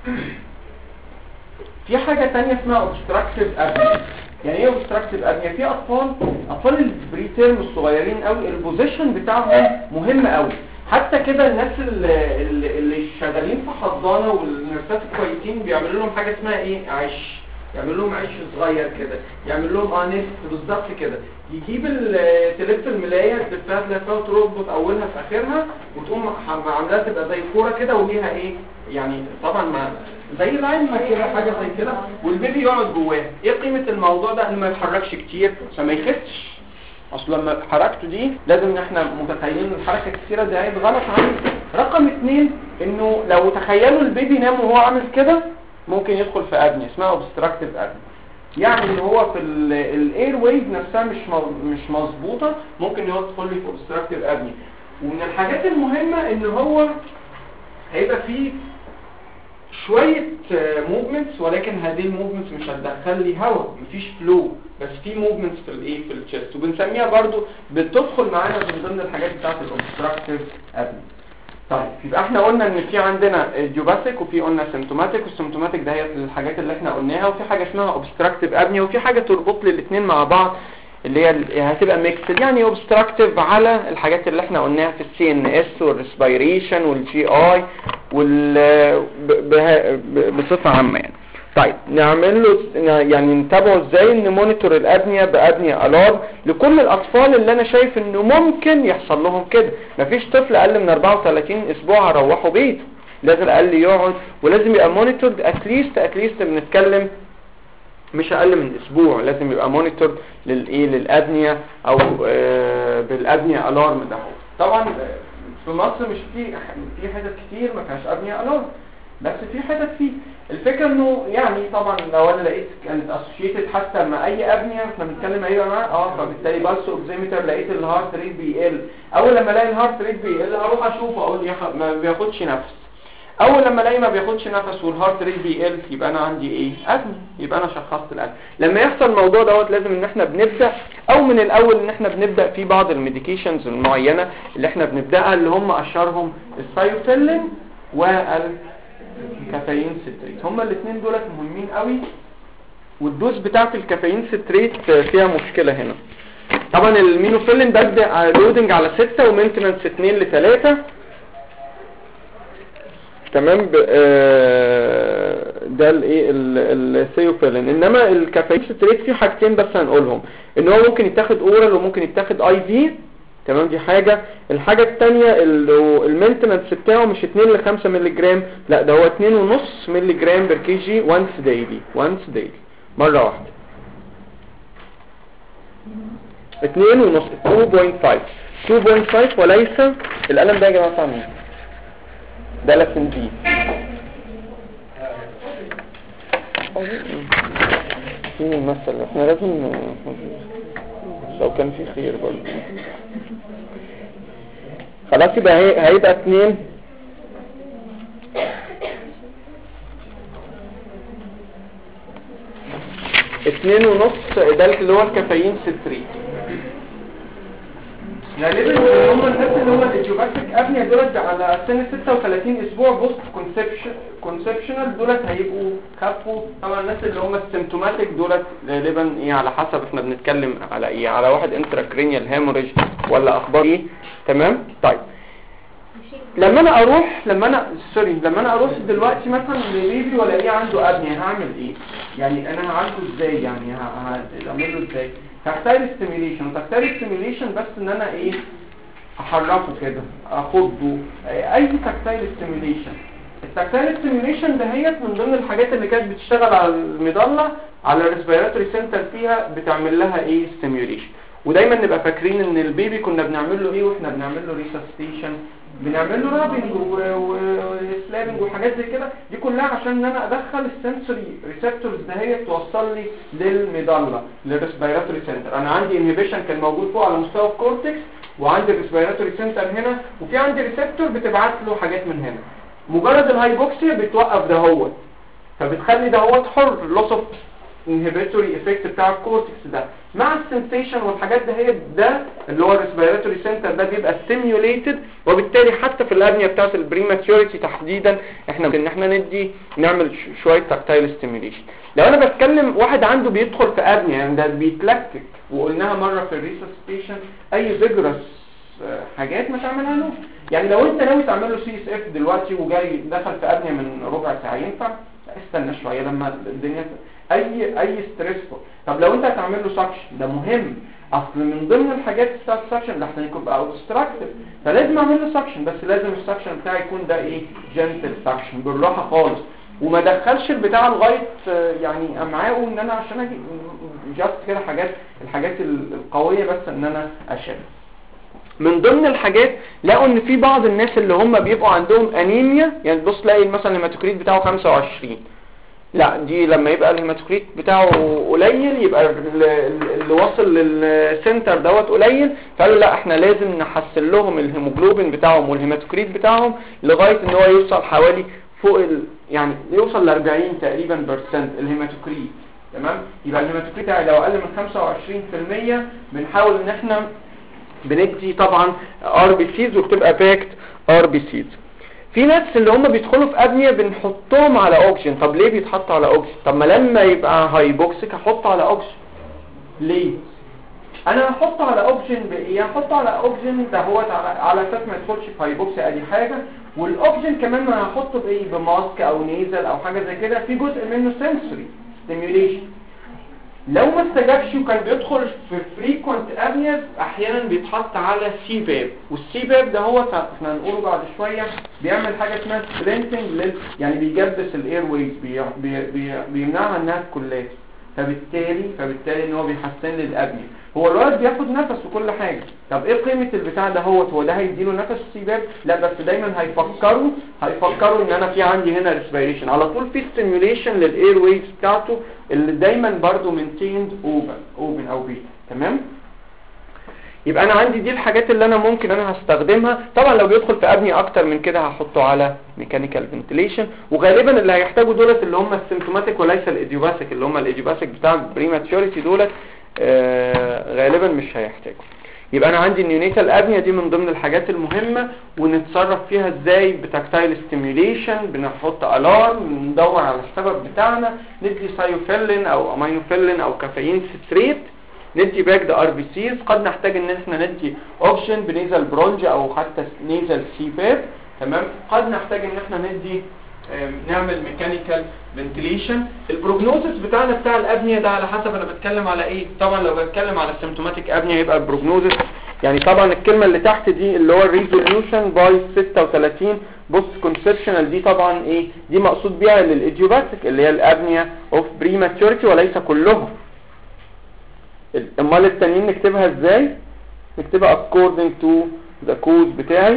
في حاجه ثانيه اسمها اوبستراكتيف ابني. يعني ايه اوبستراكتيف ابنيا؟ في اطفال البريتيرم الصغيرين قوي البوزيشن بتاعهم مهم قوي، حتى كده الناس اللي شغالين في حضانه والنرسات الكويسين بيعملوا لهم حاجه اسمها ايه عش، يعمل لهم عش صغير كده، يعمل لهم انست بالظبط كده، يجيب تلف الملايه تلفها وتربط اولها في اخرها وتقوم عاملاها تبقى زي كوره كده وليها ايه يعني طبعا ما زي العلمه كده حاجه زي كده، والبيبي يقعد جواه. ايه قيمه الموضوع ده؟ انه ما يتحركش كتير عشان ما يخسش. اصل لما حركته دي لازم ان احنا متخيلين ان الحركه الكثيره دي عيب غلط عنه. رقم 2 انه لو تخيلوا البيبي نام وهو عامل كده ممكن يدخل في ابنيه اسمها اوبستراكتيف ابنيه، يعني ان هو في الاير ويز نفسها مش مظبوطه ممكن يدخل لي في اوبستراكتيف ابنيه. ومن الحاجات المهمه ان هو هيبقى فيه شويه موفمنتس، ولكن هذه الموفمنتس مش هتدخل لي هواء، مفيش فلو، بس في موفمنتس في الايه في الشيست، وبنسميها برضو بتدخل معانا من ضمن الحاجات بتاعه الاوبستراكتيف ابني. طيب يبقى احنا قلنا ان في عندنا ايديوباثيك وفي قلنا سيمتوماتيك، والسيمتوماتيك ده هي الحاجات اللي احنا قلناها، وفي حاجه اسمها اوبستراكتيف ابني، وفي حاجه تربط لي الاثنين مع بعض اللي هي هتبقى ميكسد، يعني اوبستراكتيف على الحاجات اللي احنا قلناها في السي ان اس والريسبيريشن والجي اي بصفه عامه يعني. طيب نعمل له يعني نتابعه ازاي؟ نمونيتور الابنيه بابنيه الارم لكل الاطفال اللي انا شايف انه ممكن يحصل لهم كده. مفيش طفل اقل من 34 اسبوع هروحه بيته، لازم اقل يقعد، ولازم يبقى مونيتورد اتليست بنتكلم مش اقل من اسبوع، لازم يبقى مونيتور للابنيه او بالابنيه الارم ده. طبعا في مصر مش في حتت كتير ما فيهاش ابنيه الارم، بس في حتت فيه. الفكره انه يعني طبعا لو انا لقيت كانت اسوشيتد حتى مع اي ابنيه احنا بنتكلم ايه معاه فبالتالي بالس اوكسيمتر لقيت الهارت ريت بيقل، اول لما الاقي الهارت ريت بيقل هروح اشوفه اقول ما بياخدش نفس، اول لما الاقي ما بياخدش نفس والهارت ريت بيقل يبقى انا عندي ايه ابنيه، يبقى انا شخصت الابنيه. لما يحصل الموضوع دوت لازم ان احنا بنبدا او من الاول ان احنا بنبدا في بعض الميديكيشنز المعينه اللي احنا بنبداها اللي هم اشهرهم السايوفيلين والكافيين ستريت. هما الاثنين دولت مهمين قوي، والدوز بتاعه الكافيين ستريت فيها مشكله هنا. طبعا المينوفيلين ببدا لودنج على 6 ومينتنانس 2 ل 3 تمام. ده الايه الثيوفيلين. انما الكافيين ستريت في حاجتين بس هنقولهم، ان هو ممكن يتاخد اورال وممكن يتاخد اي في، تمام. دي حاجة. الحاجة التانية المينتنس بتاعه مش 2 ل 5 مللي جرام، لا ده هو 2.5 مللي جرام بر كي جي وانس دايلي، مرة واحدة. 2.5 وليس القلم ده يا جماعة بتاع مين؟ ده لكن دي في مثلا احنا لازم لو كان في خير برضه. خلاص يبقى هيبقى 2.5 ده اللي هو الكافيين ستريت. غالبا هم الناس اللي هم الايديوباثيك ابنيا دولت على سن 36 اسبوع بوست كونسبشنال دولت هيبقوا خفوا. طبعا الناس اللي هم السيمتوماتيك دولت غالبا ايه على حسب احنا بنتكلم على ايه، على واحد انتراكرينيال هيموريج ولا اخبار ايه، تمام. طيب لما انا اروح دلوقتي مثلا لبيبي ولا ايه عنده ابنيا هعمل ايه؟ يعني انا هعالجه ازاي؟ يعني هعمل له ازاي؟ تكتايل ستيميوليشن. وتكتايل ستيميوليشن بس ان انا ايه احركه كده، اخده اي تكتايل ستيميوليشن. التكتايل ستيميوليشن دهيت من ضمن الحاجات اللي كانت بتشتغل على المظله، على الريسبيراتوري سنتر فيها بتعمل لها ايه ستيميوليشن. ودايما نبقى فاكرين ان البيبي كنا بنعمل له ايه واحنا بنعمل له ريسستيشن، بنعمل له رابنج وسلابنج وحاجات زي كده. دي كلها عشان ان انا ادخل السنسوري ريسبتورز دهيت توصل لي للمظله للريسبيراتوري سنتر. انا عندي انهبيشن كان موجود فوق على مستوى الكورتكس، وعندي الريسبيراتوري سنتر هنا، وفي عندي ريسبتور بتبعت له حاجات من هنا. مجرد الهايبوكسيا بتوقف دهوت، فبتخلي دهوت حر، لوس اوف انهبيتوري افكت بتاع الكورتكس ده مع السنسيشن والحاجات ده اللي هو الريسبيراتوري سنتر ده بيبقى ستيميوليتد. وبالتالي حتى في الابنيه بتاعه البريماتيوريتي تحديدا احنا نعمل شويه تاكتايل ستيميوليشن. لو انا بتكلم واحد عنده بيدخل في ابنيه يعني ده بيتلكك، وقلناها مره في الريسستيشن اي فيجرس حاجات ما تعملها له. يعني لو انت ناوي تعمل له سي اس اف دلوقتي وجاي دخل في ابنيه من ربع ساعه ينفع؟ استنى شويه لما الدنيا اي ستريسفول. طب لو انت هتعمل له سكشن ده مهم، اصل من ضمن الحاجات بتاعت السكشن ده احسن يبقى اوبستراكتيف، فلازم اعمل له سكشن، بس لازم السكشن بتاعي يكون ده ايه جنتل سكشن بالراحه خالص، وما ادخلش البتاع لغايه يعني امعائه ان انا عشان اجي جاست كده الحاجات القويه بس ان انا اشيل. من ضمن الحاجات لقوا ان في بعض الناس اللي هم بيبقوا عندهم انيميا، يعني تبص تلاقي مثلا الهيماتوكريت بتاعه 25، لا دي لما يبقى الهيماتوكريت بتاعه قليل يبقى اللي واصل للسنتر دوت قليل، فقالوا لا احنا لازم نحسن لهم الهيموجلوبين بتاعهم والهيماتوكريت بتاعهم لغايه ان هو يوصل حوالي فوق يعني يوصل ل 40 تقريبا % الهيماتوكريت، تمام. يبقى الهيماتوكريت لو اقل من 25% بنحاول ان احنا بندي طبعا ار بي سيز وبتبقى باكت ار بي سيز. في ناس اللي هم بيدخلوا في ابنيه بنحطهم على اوكسجين. طب ليه بيتحطوا على اوكسجين؟ طب ما لما يبقى هايبوكسيك هحطه على اوكسجين. ليه؟ انا هحطه على اوكسجين بايه؟ هحطه على اوكسجين ده هو على اساس ما يدخلش في هايبوكسيا ادي حاجه، والاوكسجين كمان ما هحطه بايه؟ بماسك او نيزل او حاجه زي كده، في جزء منه سنسوري ستيميوليشن. لو ما استجابش وكان بيدخل في فريكوينت ابنياز احيانا بيتحط على سي باب، والسي باب ده هو احنا هنقوله بعد شويه بيعمل حاجه اسمها سبرنتنج يعني بيجبس الاير ويز، بيمنعها انها تكولات، فبالتالي ان هو بيحسن لي الابنيه. هو الولد بياخد نفس وكل حاجه. طب ايه قيمه البتاع ده؟ هو ده هيديله نفس السي باب؟ لا، بس دايما هيفكروا ان انا في عندي هنا ريسبيريشن على طول، في ستيميوليشن للاير ويز بتاعته اللي دايما برضو مينتيند اوبن او بيتا، تمام. يبقى انا عندي دي الحاجات اللي انا ممكن هستخدمها. طبعا لو بيدخل في ابني اكتر من كده هحطه على ميكانيكال فنتيليشن، وغالبا اللي هيحتاجوا دولت اللي هم السيمتوماتيك وليس الايديوباثيك، اللي هم الايديوباثيك بتاع البريماتيوريتي دولت غالبا مش هيحتاجوا. يبقى انا عندي النيونيتال ابنيا دي من ضمن الحاجات المهمه، ونتصرف فيها ازاي؟ بتاكتايل ستيميوليشن، بنحط الارم، ندور على السبب بتاعنا، ندي سايوفيلين او امينوفيلين او كافيين ستريت، ندي باك ده ار بي سيز. قد نحتاج ان احنا ندي اوبشن بنيزل برونج او حتى نيزل سي باب، تمام. قد نحتاج ان احنا ندي نعمل ميكانيكال فنتيليشن. البروجنوزس بتاعنا بتاع الابنيه ده على حسب انا بتكلم على ايه. طبعا لو بتكلم على السيمتوماتيك ابنيه يبقى البروجنوزس يعني طبعا الكلمه اللي تحت دي اللي هو الريزوليوشن باي 36 بوست كونسبشنال دي طبعا ايه دي مقصود بيها للايديوباثيك اللي هي الابنيه اوف بريماتوريتي وليس كلهم. امال التانيين نكتبها ازاي؟ نكتبها according to the code بتاعي.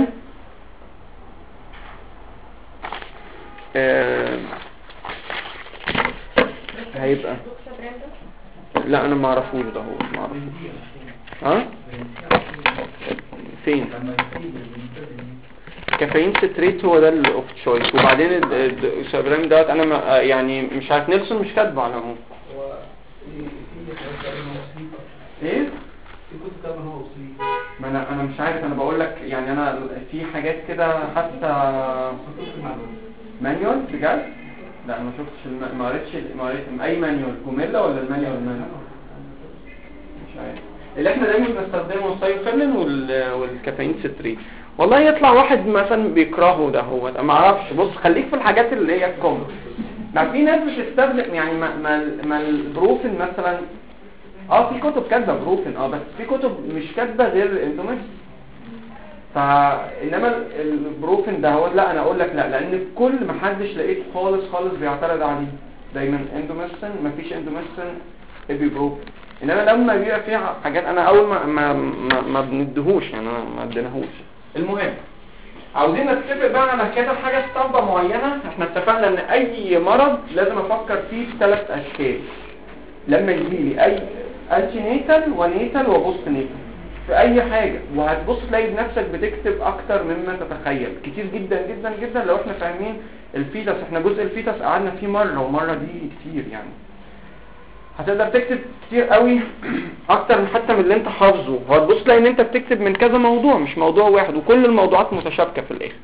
هيبقى لا انا ما اعرفوش ده هو ما اعرفوش. ها فين كافيين ستريت هو ده الاوف تشويس. وبعدين السبرام دوت انا يعني مش عارف نيلسون مش كاتبه على العموم. ايه ما انا مش عارف انا بقول لك يعني انا في حاجات كده حتى مانيوال بجد. لا ما شفتش ما قريتش اي مانيوال كوميلا ولا المانيوال مش عارف. اللي احنا دايما بنستخدمه السايوفيلين والكافيين ستريت. والله يطلع واحد مثلا بيكرهه ده هو ما اعرفش. بص خليك في الحاجات اللي هي الكومن. ما في ناس بتستخدم يعني ما البروفين مثلا في كتب كاتبه بروفين بس في كتب مش كاتبه غير الاندوميكس. فانما البروفين ده هو لا انا اقول لك لا لان كل ما حدش لقيت خالص بيعترض عليه دايما اندوميكسن. ما فيش اندوميكسن ابيبروفين. انما لما بيبقى فيها حاجات انا اول ما بندهوش يعني ما اديناهوش. المهم عاوزين نتفق بقى على كده حاجه اسطمبه معينه. احنا اتفقنا ان اي مرض لازم افكر فيه بثلاث اشكال لما يجيلي اي انتينيتال ونيتال وبوست نيتال في اي حاجه. وهتبص تلاقي بنفسك بتكتب اكتر مما تتخيل كتير جدا جدا جدا لو احنا فاهمين الفيتس. احنا جزء الفيتس قعدنا فيه مره ومره دي كتير يعني هتقدر تكتب كتير قوي اكتر من حتى من اللي انت حافظه. وهتبص تلاقي ان انت بتكتب من كذا موضوع مش موضوع واحد وكل الموضوعات متشابكه في الاخر.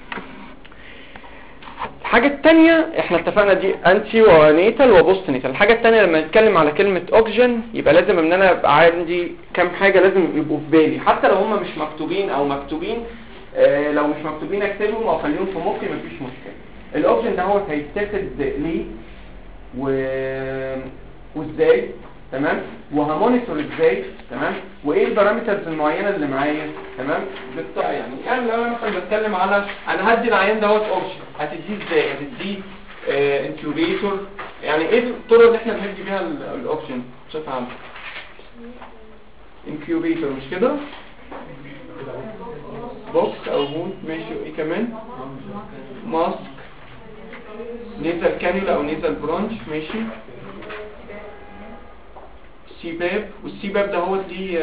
الحاجه الثانيه احنا اتفقنا دي انتي ونيتال وبوست نيتال. الحاجه الثانيه لما نتكلم على كلمه اوكسجين يبقى لازم ان انا يبقى عندي كام حاجه لازم يبقوا في بالي حتى لو هم مش مكتوبين او مكتوبين. لو مش مكتوبين اكتبهم او خليهم في مخي مفيش مشكله. الاوكسجين ده هو هيتاخد ليه وازاي تمام وهمونيتور ازاي تمام وايه البارامترز المعينه اللي معايا تمام بالطبع يعني لو انا مثلا بتكلم على انا هدي العيان دوت اوبشن هتديه ازاي؟ هتديه انكيوبيتور يعني ايه الطرق اللي احنا بندي بيها الاوبشن بصفه عامه؟ انكيوبيتور مش كده؟ بوكس او هون ماشي. وايه كمان؟ ماسك نيزل كانيولا او نيزل برونش ماشي. سيباب والسيباب ده هو دي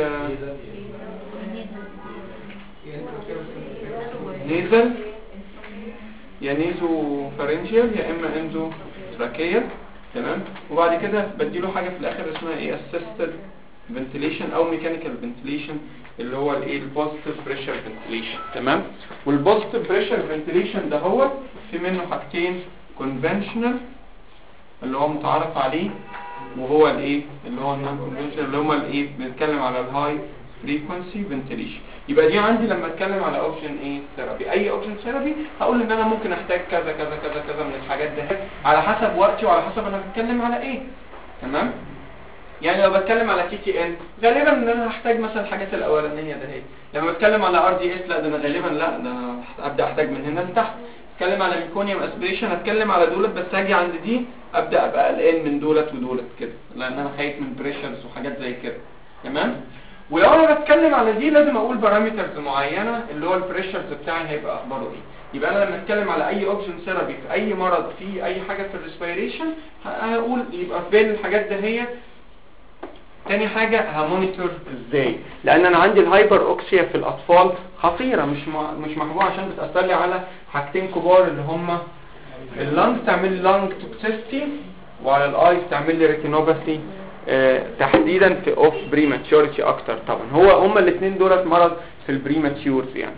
نيزل يا نيزو فارنجيال يا اما انزو تراكيال تمام. وبعد كده بديله حاجه في الاخر اسمها ايه اسيستد فنتيليشن او ميكانيكال فنتيليشن اللي هو الايه البوزيتيف بريشر فنتيليشن تمام. والبوزيتيف بريشر فنتيليشن ده هو في منه حاجتين كونفنشنال اللي هو متعارف عليه وهو الايه اللي هو النون كونفنشنال اللي هما الايه بنتكلم على الهاي فريكوينسي فنتيليشن. يبقى دي عندي لما اتكلم على اوبشن ايه ثيرابي اي اوبشن ثيرابي هقول ان انا ممكن احتاج كذا كذا كذا كذا من الحاجات دي على حسب وقتي وعلى حسب انا بتكلم على ايه تمام. يعني لو بتكلم على تي تي ان غالبا ان انا هحتاج مثلا الحاجات الاولانيه ده هي. لما بتكلم على ار دي اس لا ده انا غالبا لا ده انا ابدا احتاج من هنا لتحت. اتكلم على ميكونيوم اسبريشن هتكلم على دولت بس هاجي عند دي ابدا ابقى قلقان من دولت ودولت كده لان انا خايف من بريشرز وحاجات زي كده تمام. ولو انا بتكلم على دي لازم اقول بارامترز معينه اللي هو البريشرز بتاعي هيبقى اخباره ايه. يبقى انا لما اتكلم على اي اوبشن ثيرابي في اي مرض في اي حاجه في الريسبيريشن هقول يبقى في بين الحاجات ده هي. تاني حاجة همونيتور ازاي لان انا عندي الهايبر اوكسيا في الاطفال خطيرة مش محبوبة عشان بتأثر لي على حاجتين كبار اللي هما اللنج تعمل لي لنج توكسيستي وعلى الايز تعمل لي ريتينوباثي تحديدا في اوف بريماتيوريتي اكتر. طبعا هما الاثنين دولت مرض في البريماتيورز يعني.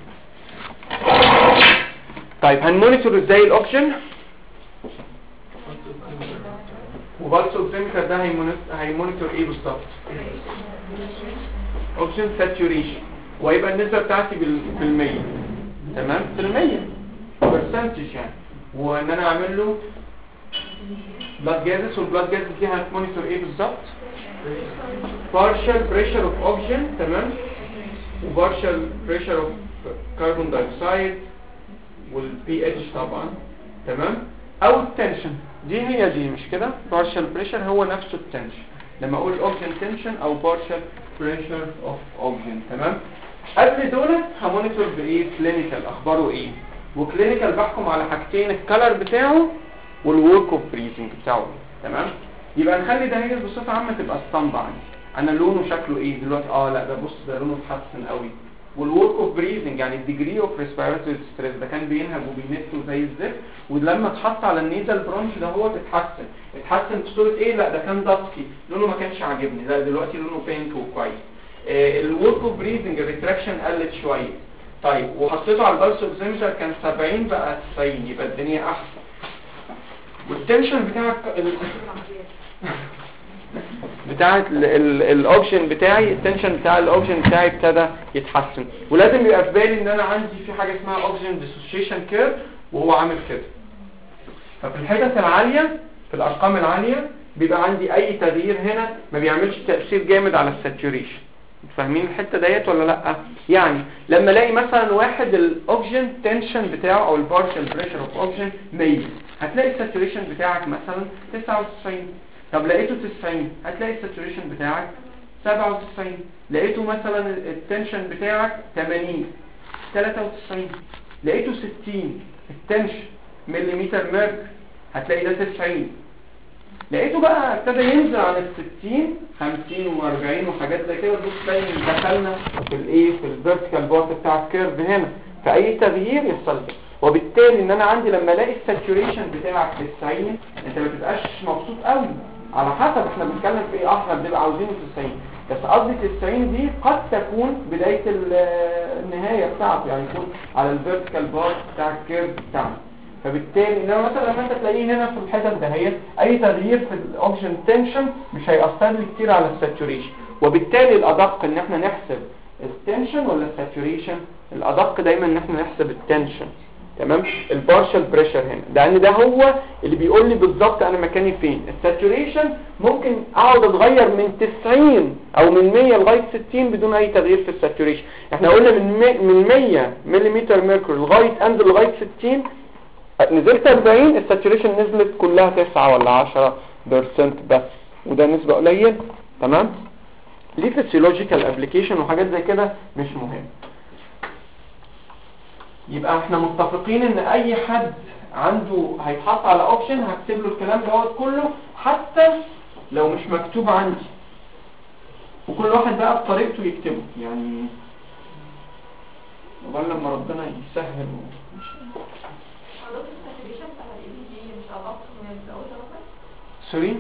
طيب هنمونيتور ازاي الاوكسجين وبالس اوكسيمتر ده هيمونيتور ايه بالظبط؟ اوكسجين ساتوريشن وهيبقى النسبه بتاعتي بالمية تمام في المية برسنتج يعني وان انا اعمل له بلاد جازس، والبلاد جازس دي هتمونيتور ايه بالظبط؟ partial pressure of oxygen، تمام، وبارشال بريشر اوف كربون دايوكسيد والبي اتش طبعا، تمام، او التنشن. دي مش كده؟ بارشال بريشر هو نفسه التنشن، لما اقول اوكسجين تنشن او بارشال بريشر اوف اوكسجين، تمام. قبل دول همونيتور بايه؟ كلينيكال، اخباره ايه؟ وكلينيكال بحكم على حاجتين، الكلر بتاعه والورك اوف بريزنج بتاعه، تمام. يبقى نخلي ده هي بصفه عامه تبقى ستاند عندي. انا لونه شكله ايه دلوقتي؟ لا ده بص ده لونه اتحسن قوي. والورك اوف بريزنج يعني الديجري اوف ريسبيراتوري ستريس ده كان بينهج وبينت زي الزفت، ولما اتحط على النيزل برونش ده هو اتحسن في صوره ايه؟ لا ده كان داسكي لونه ما كانش عاجبني، لا دلوقتي لونه بينك وكويس. الورك اوف بريزنج الريتراكشن قلت شويه. طيب وحطيته على البلس اوكسيمتر كان 70 بقى 90، يبقى الدنيا احسن. والتنشن بتاعت الاوبشن بتاعي، التنشن بتاع الاوبشن بتاعي ابتدى يتحسن. ولازم يبقى في بالي ان انا عندي في حاجه اسمها اوبشن ديسوسيشن كيرف وهو عامل كده. ففي الحتت العاليه في الارقام العاليه بيبقى عندي اي تغيير هنا ما بيعملش تاثير جامد على الساتوريشن. فاهمين الحته ديت ولا لا؟ يعني لما الاقي مثلا واحد الاوكسجين تنشن بتاعه او البارشال بريشر اوف اوكسجين 100، هتلاقي الساتوريشن بتاعك مثلا 99. طب لقيته 90 هتلاقي الساتوريشن بتاعك 97. لقيته مثلا التنشن بتاعك 80 93. لقيته 60 التنشن مليمتر ميرك هتلاقي ده 90. لقيته بقى ابتدى ينزل عن ال 60 50 و40 وحاجات زي كده، تبص تلاقي دخلنا في الايه؟ في الفيرتيكال بارت بتاع الكيرف هنا، فاي تغيير يحصل كده. وبالتالي ان انا عندي لما الاقي الساتوريشن بتاعك 90 انت ما تبقاش مبسوط قوي، على حسب احنا بنتكلم في ايه. احنا بنبقى عاوزينه 90، بس قصدي 90 دي قد تكون بدايه النهايه بتاعته، يعني يكون على الفيرتيكال بارت بتاع الكيرف بتاعنا. فبالتالي انما مثلا لما انت تلاقيه هنا في الحتت دهيت اي تغيير في الاوكسجين تنشن مش هيأثر لي كتير على الساتوريشن. وبالتالي الادق ان احنا نحسب التنشن ولا الساتوريشن؟ الادق دايما ان احنا نحسب التنشن، تمام. البارشال بريشر هنا لان ده هو اللي بيقول لي بالظبط انا مكاني فين. الساتوريشن ممكن اقعد اتغير من 90 او من 100 لغايه 60 بدون اي تغيير في الساتوريشن. احنا قلنا من 100 ملم ميركوري لغايه انزل لغايه 60 نزلت 40 الساتوريشن نزلت كلها 9 ولا 10% بس، وده نسبه قليل، تمام. ليه فيسيولوجيكال ابلكيشن وحاجات زي كده مش مهم. يبقى احنا متفقين ان اي حد عنده هيتحط على اوبشن هكتب له الكلام دوت كله حتى لو مش مكتوب عندي، وكل واحد بقى بطريقته يكتبه، يعني والله لما ربنا يسهل. سوري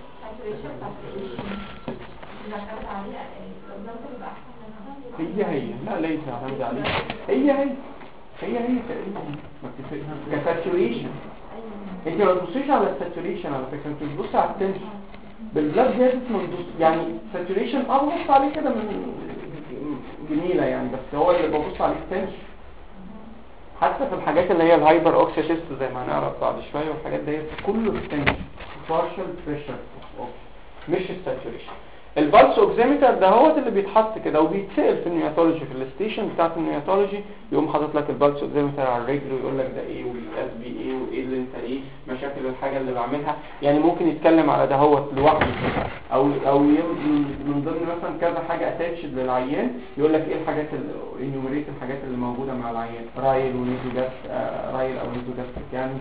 هي لا ليس اعتمد عليها، هي كساتوريشن. انت ما تبصيش على الساتوريشن على فكره، انت بتبص على التنشن بالبلاد جازس يعني ساتوريشن ببص عليه كده من جميله يعني، بس هو اللي ببص عليه التنشن. حتى في الحاجات اللي هي الهايبر اوكسيتيست زي ما هنعرف بعد شويه والحاجات ديت كله التنشن بارشال بريشر مش الساتوريشن. البلس اوكسيمتر ده هو اللي بيتحط كده وبيتسال في النيوتولوجي في الستيشن بتاعه النيوتولوجي، يقوم حاطط لك البلس اوكسيمتر على الرجل ويقول لك ده ايه وبيتقاس بيه ايه وايه اللي انت ايه مشاكل الحاجه اللي بعملها. يعني ممكن يتكلم على ده هو لوحده او من ضمن مثلا كذا حاجه اتاتشد للعيان، يقول لك ايه الحاجات الانيوميريت الحاجات اللي موجوده مع العيان، رايل ونيزوجاس رايل او نيزوجاستيك يعني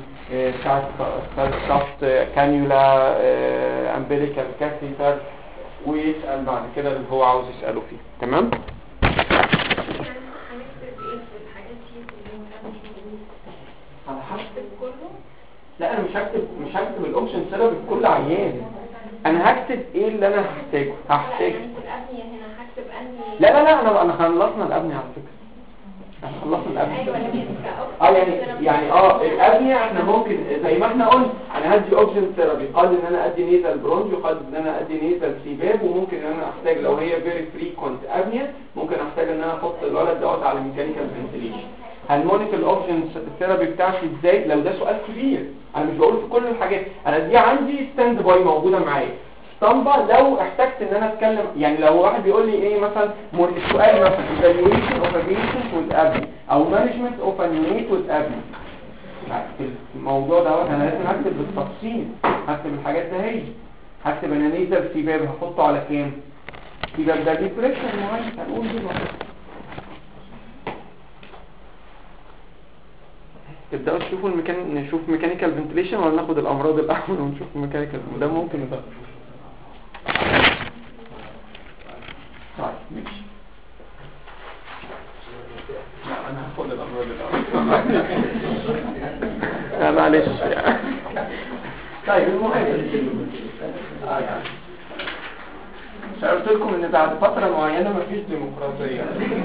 سافت كانيولا امبليكال كاثيتر، ويسأل بعد كده اللي هو عاوز يسأله فيه، تمام. على حسب كله. لا انا مش هكتب الاوبشن سبب كل عيان، انا هكتب ايه اللي انا هحتاجه. الابنيه هنا هكتب انهي. لا انا خلصنا الابنيه على فكره، خلصنا الابنيه. يعني الابنيه احنا ممكن زي ما احنا قلنا انا هدي اوبشن ثيرابي، قال ان انا ادي نيزل برونج وقال ان انا ادي نيزل سيباب، وممكن ان انا احتاج لو هي فيري فريكوينت ابنيه ممكن احتاج ان انا احط الولد دوت على ميكانيكال فنتيليشن. هنمونيك الاوبشن ثيرابي بتاعتي ازاي؟ لو ده سؤال كبير، انا مش بقول في كل الحاجات، انا دي عندي ستاند باي موجوده معايا اسطمبه لو احتجت ان انا اتكلم. يعني لو واحد بيقول لي ايه مثلا السؤال مثلا evaluation of a patient with ABNY او management of a neonate with ABNY، في الموضوع دوت انا لازم اكتب بالتفصيل، هكتب الحاجات ده هي، هكتب انا نيزل سيباب هحطه على كام؟ سيباب ده ديبريشن معين هنقول دلوقتي. تبداوا تشوفوا نشوف ميكانيكال فنتيليشن ولا ناخد الامراض الاول ونشوف ميكانيكال، ده ممكن ده. طيب ماشي، لا انا هاخد الامراض الاول. لا معلش طيب المهم قلت لكم ان بعد فتره معينه مفيش ديمقراطيه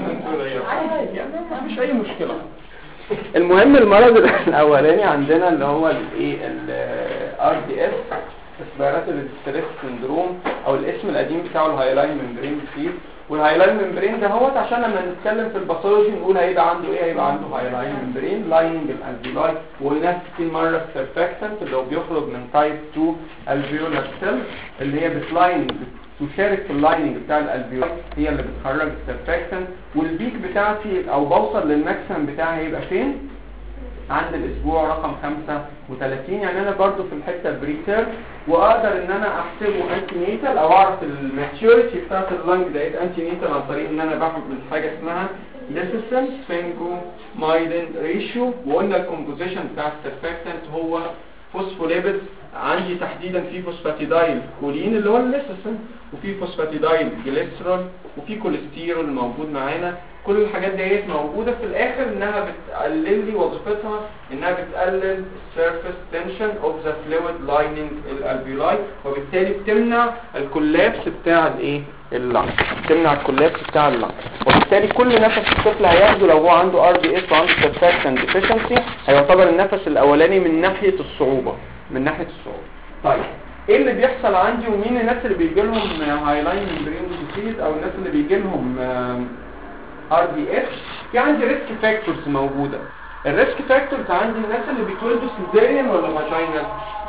مفيش اي مشكله. المهم المرض الاولاني عندنا اللي هو الايه RDS ريسبيراتوري ديستريس سيندروم، او الاسم القديم بتاعه الهايلاين ممبرين ديزيز. والهايلاين ممبرين ده هو عشان لما نتكلم في الباثولوجي نقول هيبقى عنده ايه، هيبقى عنده هايلاين ممبرين لايننج الالفيولاي، وقلنا 60 مره السيرفكتنت اللي هو بيخرج من تايب 2 الفيولار سيل اللي هي بتلاين تشارك في اللايننج بتاع الالفيولاي، هي اللي بتخرج السيرفكتنت. والبيك بتاعتي او بوصل للماكسيمم بتاعي هيبقى فين؟ عند الاسبوع رقم 35. يعني انا برضو في الحته بريتير، واقدر ان انا احسبه انتي نيتال او اعرف الماتيوريتي بتاعت اللنج ديت انتي نيتال عن طريق ان انا بعمل حاجه اسمها ليسيسن سفنجو مايلين ريشيو. وقلنا الكومبوزيشن بتاع السيرفكتنت هو فوسفوليبيد، عندي تحديدا في فوسفاتيدايل كولين اللي هو الليسيسن، وفي فوسفاتيدايل جليسرول، وفي كوليسترول موجود معانا. كل الحاجات ديت موجوده في الاخر انها بتقلل لي وظيفتها انها بتقلل السيرفيس تنشن اوف ذا فلويد لايننج الالفيولاي، وبالتالي بتمنع الكولابس بتاع الايه اللنج، بتمنع الكولابس بتاع اللنج. وبالتالي كل نفس الطفل هياخده لو هو عنده RDS وعنده سيرفكتنت ديفيشنسي هيعتبر النفس الاولاني من ناحيه الصعوبه، من ناحيه الصعوبه. طيب ايه اللي بيحصل عندي، ومين الناس اللي بيجي لهم هايلاين ممبرين ديزيز او الناس اللي بيجي لهم RDS؟ في عندي ريسك فاكتورز موجوده. الريسك فاكتورز عندي الناس اللي بيتولدوا سيزاريان ولا فاجينال؟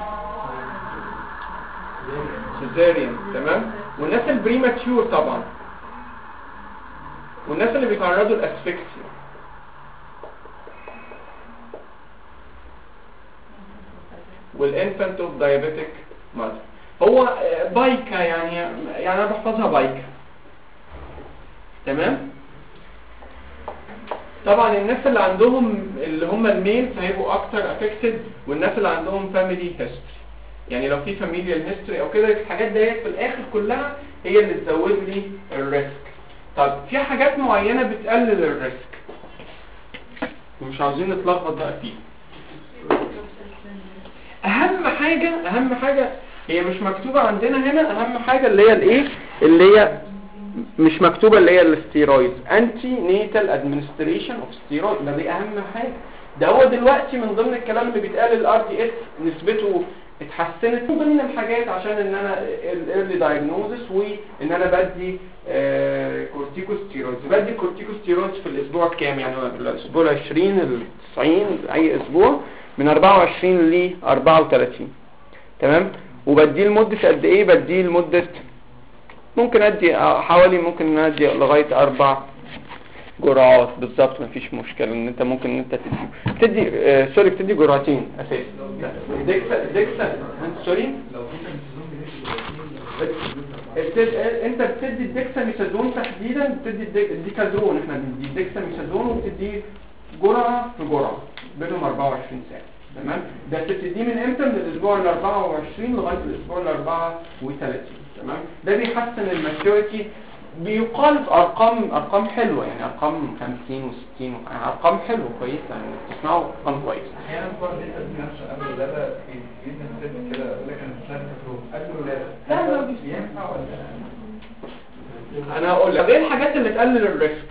سيزاريان، تمام. والناس البريماتيور طبعا، والناس اللي بيتعرضوا للاسفكسيا، والانفانت اوف دايابيتيك ماذر. هو بايكا يعني انا بحفظها بايكا، تمام. طبعا الناس اللي عندهم اللي هم الميلز هيبقوا اكتر افكتد، والناس اللي عندهم فاميلي هيستوري، يعني لو في فاميليال هيستوري او كده، الحاجات ديت في الاخر كلها هي اللي تزود لي الريسك. طب في حاجات معينه بتقلل الريسك ومش عاوزين نتلخبط بقى فيه. اهم حاجه هي مش مكتوبه عندنا هنا، اهم حاجه اللي هي الايه اللي هي مش مكتوبه، اللي هي الستيرويد، انتي نيتال ادمنستريشن اوف ستيرويد. ده دي اهم حاجه. ده هو دلوقتي من ضمن الكلام اللي بيتقال RDS نسبته اتحسنت من ضمن الحاجات عشان ان انا الايرلي دايجنوزس، وان انا بدي كورتيكوستيرويدز. بدي كورتيكوستيرويدز في الاسبوع كام؟ يعني الاسبوع 20 90 اي اسبوع من 24 ل 34، تمام. وبديه لمده قد ايه؟ بديه لمده ممكن ادي حوالي ممكن ادي لغايه 4 جرعات بالظبط، مفيش مشكله ان انت ممكن ان انت تدي سوري بتدي جرعتين اساسا. ديكسا سوري انت بتدي الديكساميثازون تحديدا، بتدي الديكازون، احنا بندي الديكساميثازون وبتدي جرعه في جرعه بينهم 24 ساعه، تمام. ده بتديه من امتى؟ من الاسبوع ال 24 لغايه الاسبوع ال 34، تمام. ده بيحسن الماتيوريتي، بيقال ارقام حلوه، يعني ارقام 50 و60 ارقام حلوه كويسه، يعني تسمعوا ارقام كويسه. احيانا برضه الناس قبل الولاده بيجيب الست كده يقول لك انا بتنفس قبل الولاده، لا بينفع ولا؟ انا هقول لك ايه الحاجات اللي تقلل الريسك.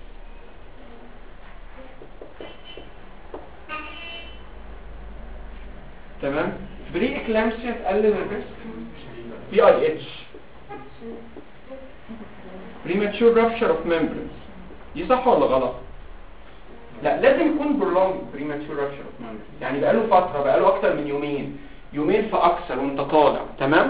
تمام. بري اكلامسيا تقلل الريسك. PIH premature rupture of membranes، دي صح ولا غلط؟ لا لازم يكون prolonged premature rupture of membrane، يعني بقاله فتره، بقاله اكتر من يومين فاكثر وانت طالع. تمام.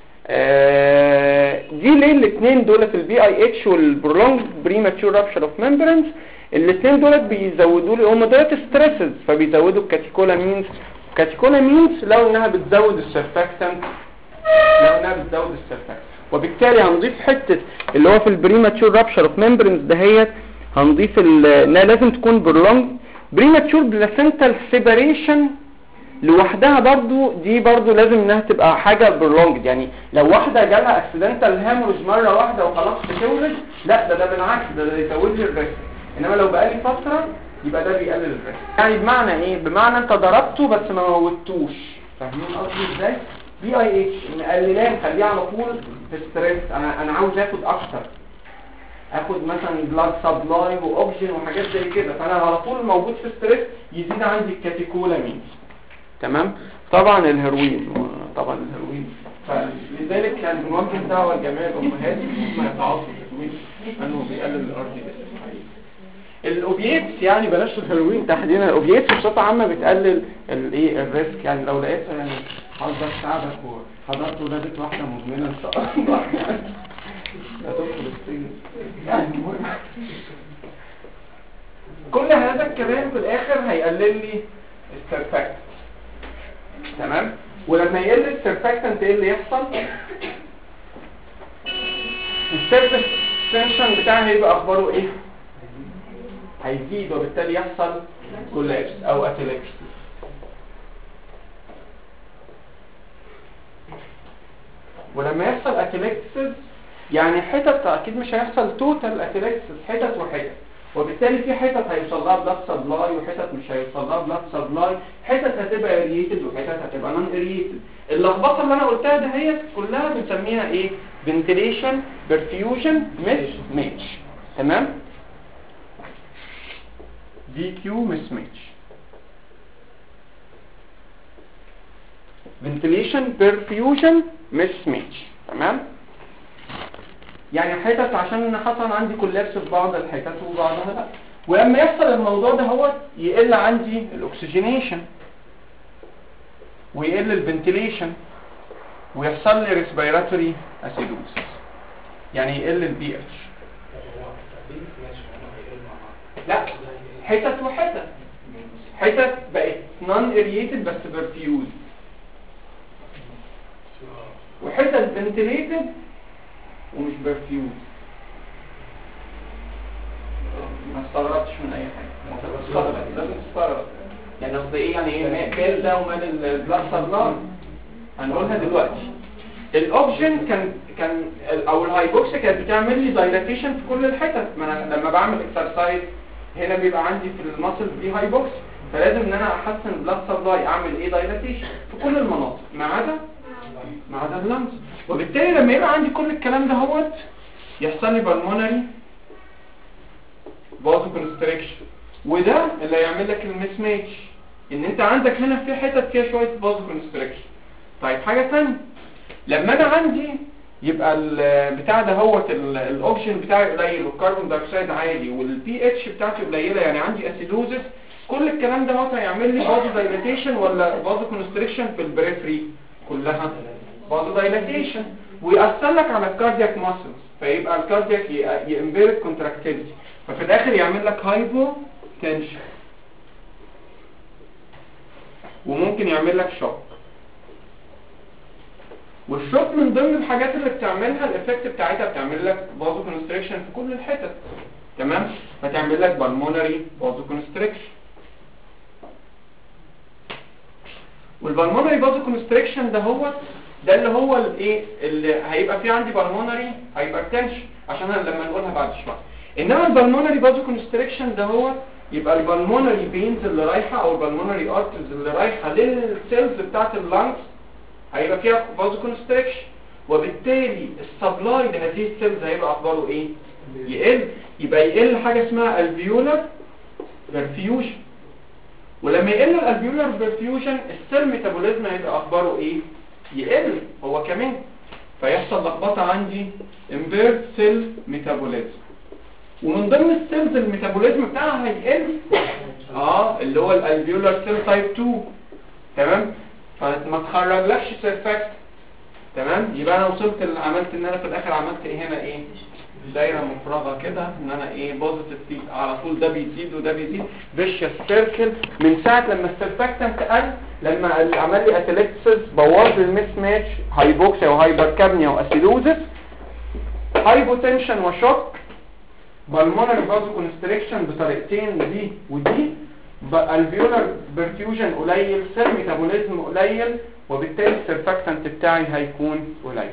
دي ليه الاثنين دول في البي اي اتش والبرولونج بريماتشور رابشر اوف ممبرنز، الاثنين دول بيزودوا لي هم دول ستريسز، فبيزودوا الكاتيكولامينز. الكاتيكولامينز لو انها بتزود السيرفاكتنت، وبالتالي هنضيف حته اللي هو في البريماتشور رابشر اوف ممبرنز دهيت، هنضيف انها لازم تكون برولونج بريماتشور بلاسنتال سيباريشن لوحدها. دي برضو لازم انها تبقى حاجة برولونجد، يعني لو واحدة جالها اكسيدنتال هامورج مرة واحدة وخلاص بتولد، لا ده بالعكس، ده يزود لي الريسك. انما لو بقالي فترة يبقى ده بيقلل الريسك. يعني بمعنى ايه؟ بمعنى انت ضربته بس ما موتوش. فاهمين قصدي ازاي؟ بي اي اتش مقللاه خليه على طول في ستريس، انا عاوز اخد اكتر، اخد مثلا بلاد سبلاي واوكسجين وحاجات زي كده، فانا على طول موجود في ستريس، يزيد عندي الكاتيكولامينز. تمام. طبعا الهيروين، فلذلك كان بنوجه دعوه لجميع الامهات ما يتعاطوا الهيروين انه بيقلل الار دي اس. الاوبيتس يعني بلاش الهيروين تحديدا، الاوبيتس بصفه عامه بتقلل الايه الريسك، يعني لو لقيت يعني حضرتك ساعدك وحضرت ولادت واحده مدمنه ان شاء الله هتدخل الصين يعني. المهم كل هذا الكلام في الاخر هيقلل لي السيرفاكت. تمام. ولما يقل السيرفاكتنت ايه اللي يحصل؟ السيرفس تنشن بتاعها هيبقى اخباره ايه؟ هيزيد، وبالتالي يحصل كولابس او اتيلكسيس. ولما يحصل اتيلكسيس يعني حتت، اكيد مش هيحصل توتال اتيلكسيس، حتت وحتت، وبالتالي في حتت هيوصل لها بلاد سبلاي وحتت مش هيوصل لها بلاد سبلاي، حتت هتبقى اريتد وحتت هتبقى نون اريتد. اللخبطه اللي انا قلتها دهيت كلها بنسميها ايه؟ فنتيليشن برفيوجن مس ماتش. تمام. دي كيو مس ماتش. فنتيليشن برفيوجن مس ماتش. تمام. يعني حتت عشان حصل عندي كولابس في بعض الحتت وبعضها لا. ولما يحصل الموضوع ده هو يقل عندي الاكسجينيشن ويقل الفنتيليشن ويحصل لي ريسبيراتوري اسيدوز، يعني يقل البي اتش. لا حتت وحتت، حتت بقت نون اريتد بس برفيوز، وحتت فنتيليتد ومش برفيوز. ما استغربتش من اي حاجه، لازم تستغرب. يعني قصدي ايه؟ يعني ايه مال ده ومال البلاد سبلاي؟ هنقولها دلوقتي. الاوكسجين كان او الهايبوكس كانت بتعمل لي دايلاتيشن في كل الحتت. ما انا لما بعمل اكسرسايز هنا بيبقى عندي في الماسل دي هايبوكس، فلازم ان انا احسن البلاد سبلاي، اعمل ايه؟ دايلاتيشن في كل المناطق ما عدا اللمس. وبالتالي لما يبقى عندي كل الكلام ده هوت يحصل لي بالمونري فازو كونستريكشن، وده اللي هيعمل لك المس ماتش، ان انت عندك هنا في حتت فيها شويه فازو كونستريكشن. طيب حاجه ثانيه، لما انا عندي يبقى البتاع ده هوت الاوكسجين بتاعي قليل والكربون دايوكسيد عالي والبي اتش بتاعتي قليله، يعني عندي اسيدوزس، كل الكلام ده هوت هيعمل لي فازو دايلاتيشن ولا فازو كونستريكشن في البريفري كلها، فازو دايلاتيشن، ويأثر لك على الكاردياك ماسلز، فيبقى الكاردياك يمبيرد كونتراكتيليتي، ففي الاخر يعمل لك هايبو تنشن، وممكن يعمل لك شوك. والشوك من ضمن الحاجات اللي بتعملها الافكت بتاعتها بتعمل لك فازو كونستريكشن في كل الحتت. تمام. فتعمل لك بالمونري فازو كونستريكشن. والبالمونري فازو كونستريكشن ده اللي هو الايه اللي هيبقى فيه عندي بالمونري هايبرتنشن، عشان لما نقولها بعد شويه. انما البالمونري فازو كونستريكشن ده يبقى البالمونري فينز اللي رايحه او البالمونري ارترز اللي رايحه للسيلز بتاعه اللانجز هيبقى فيها فازو كونستريكشن، وبالتالي السبلاي لهذه السيلز هيبقى اخباره ايه؟ يقل. يبقى يقل حاجه اسمها الفيولار برفيوجن، ولما يقل الالفيولار برفيوجن السيل ميتابوليزم هيبقى اخباره ايه؟ يقل هو كمان، فيحصل لخبطه عندي امبيرد سيل ميتابوليزم. ومن ضمن السيلز الميتابوليزم بتاعها هيقل اللي هو الالفيولار سيل تايب 2 تمام، فما تخرجلكش سيرفاكت تمام. يبقى انا وصلت اللي عملت ان انا في الاخر عملت ايه هنا ايه دايره مفرغه كده ان انا ايه بوزيتيف على طول ده بيزيد وده بيزيد فيشيوس سيركل من ساعه لما السيرفاكتنت قل لما عمل لي اتلكسس بوظ الميس ماتش هايبوكسيا وهايبركابنيا واسيدوزس هايبوتنشن وشوك بالمونري فازو كونستريكشن بطريقتين دي ودي الفيولار برفيوجن قليل سيل ميتابوليزم قليل وبالتالي السيرفاكتنت بتاعي هيكون قليل.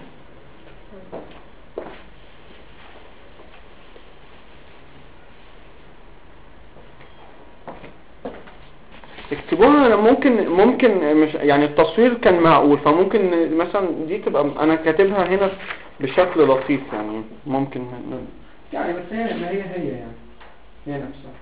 اكتبوها. انا ممكن مش يعني التصوير كان معقول فممكن مثلا دي تبقى انا كاتبها هنا بشكل لطيف يعني ممكن يعني بس هي يعني هي نفسها.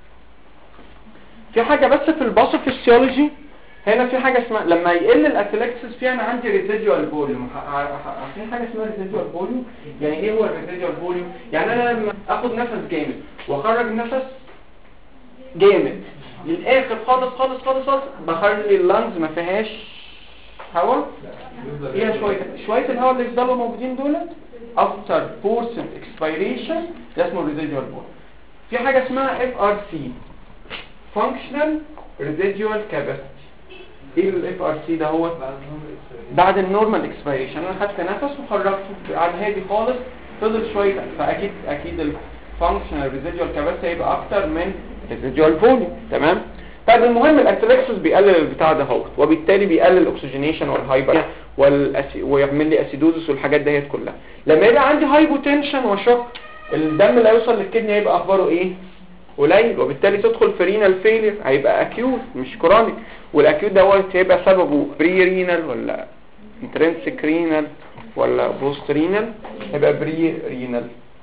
في حاجة بس في الباثوفيسيولوجي هنا في حاجة اسمها لما يقل الاتلكسس فيها انا عندي ريزيدوال فوليوم. عارفين حاجة اسمها ريزيدوال فوليوم؟ يعني ايه هو الريزيدوال فوليوم؟ يعني انا لما اخد نفس جامد واخرج نفس جامد للاخر خالص خالص خالص خالص بخلي اللانجز ما فيهاش هواء فيها شوية الهواء اللي يفضلوا موجودين دولت after forced expiration ده اسمه residual volume. في حاجة اسمها FRC functional residual capacity. ايه ال FRC ده هو بعد النورمال expiration انا خدت نفس وخرجته على الهادي خالص فضل شوية فاكيد ال functional residual capacity هيبقى اكتر من residual volume تمام. طيب المهم الاتلكسس بيقلل البتاع ده اهوت وبالتالي بيقلل الاكسجينيشن والهايبر ويعمل لي اسيدوزس والحاجات ديت كلها. لما يبقى عندي هايبوتنشن وشوك الدم اللي هيوصل للكدني هيبقى اخباره ايه قليل وبالتالي تدخل في رينال فيلير هيبقى اكيوت مش كرونيك والاكيوت دوت هيبقى سببه بري رينال ولا انترنسيك رينال ولا بوست رينال هيبقى بري رينال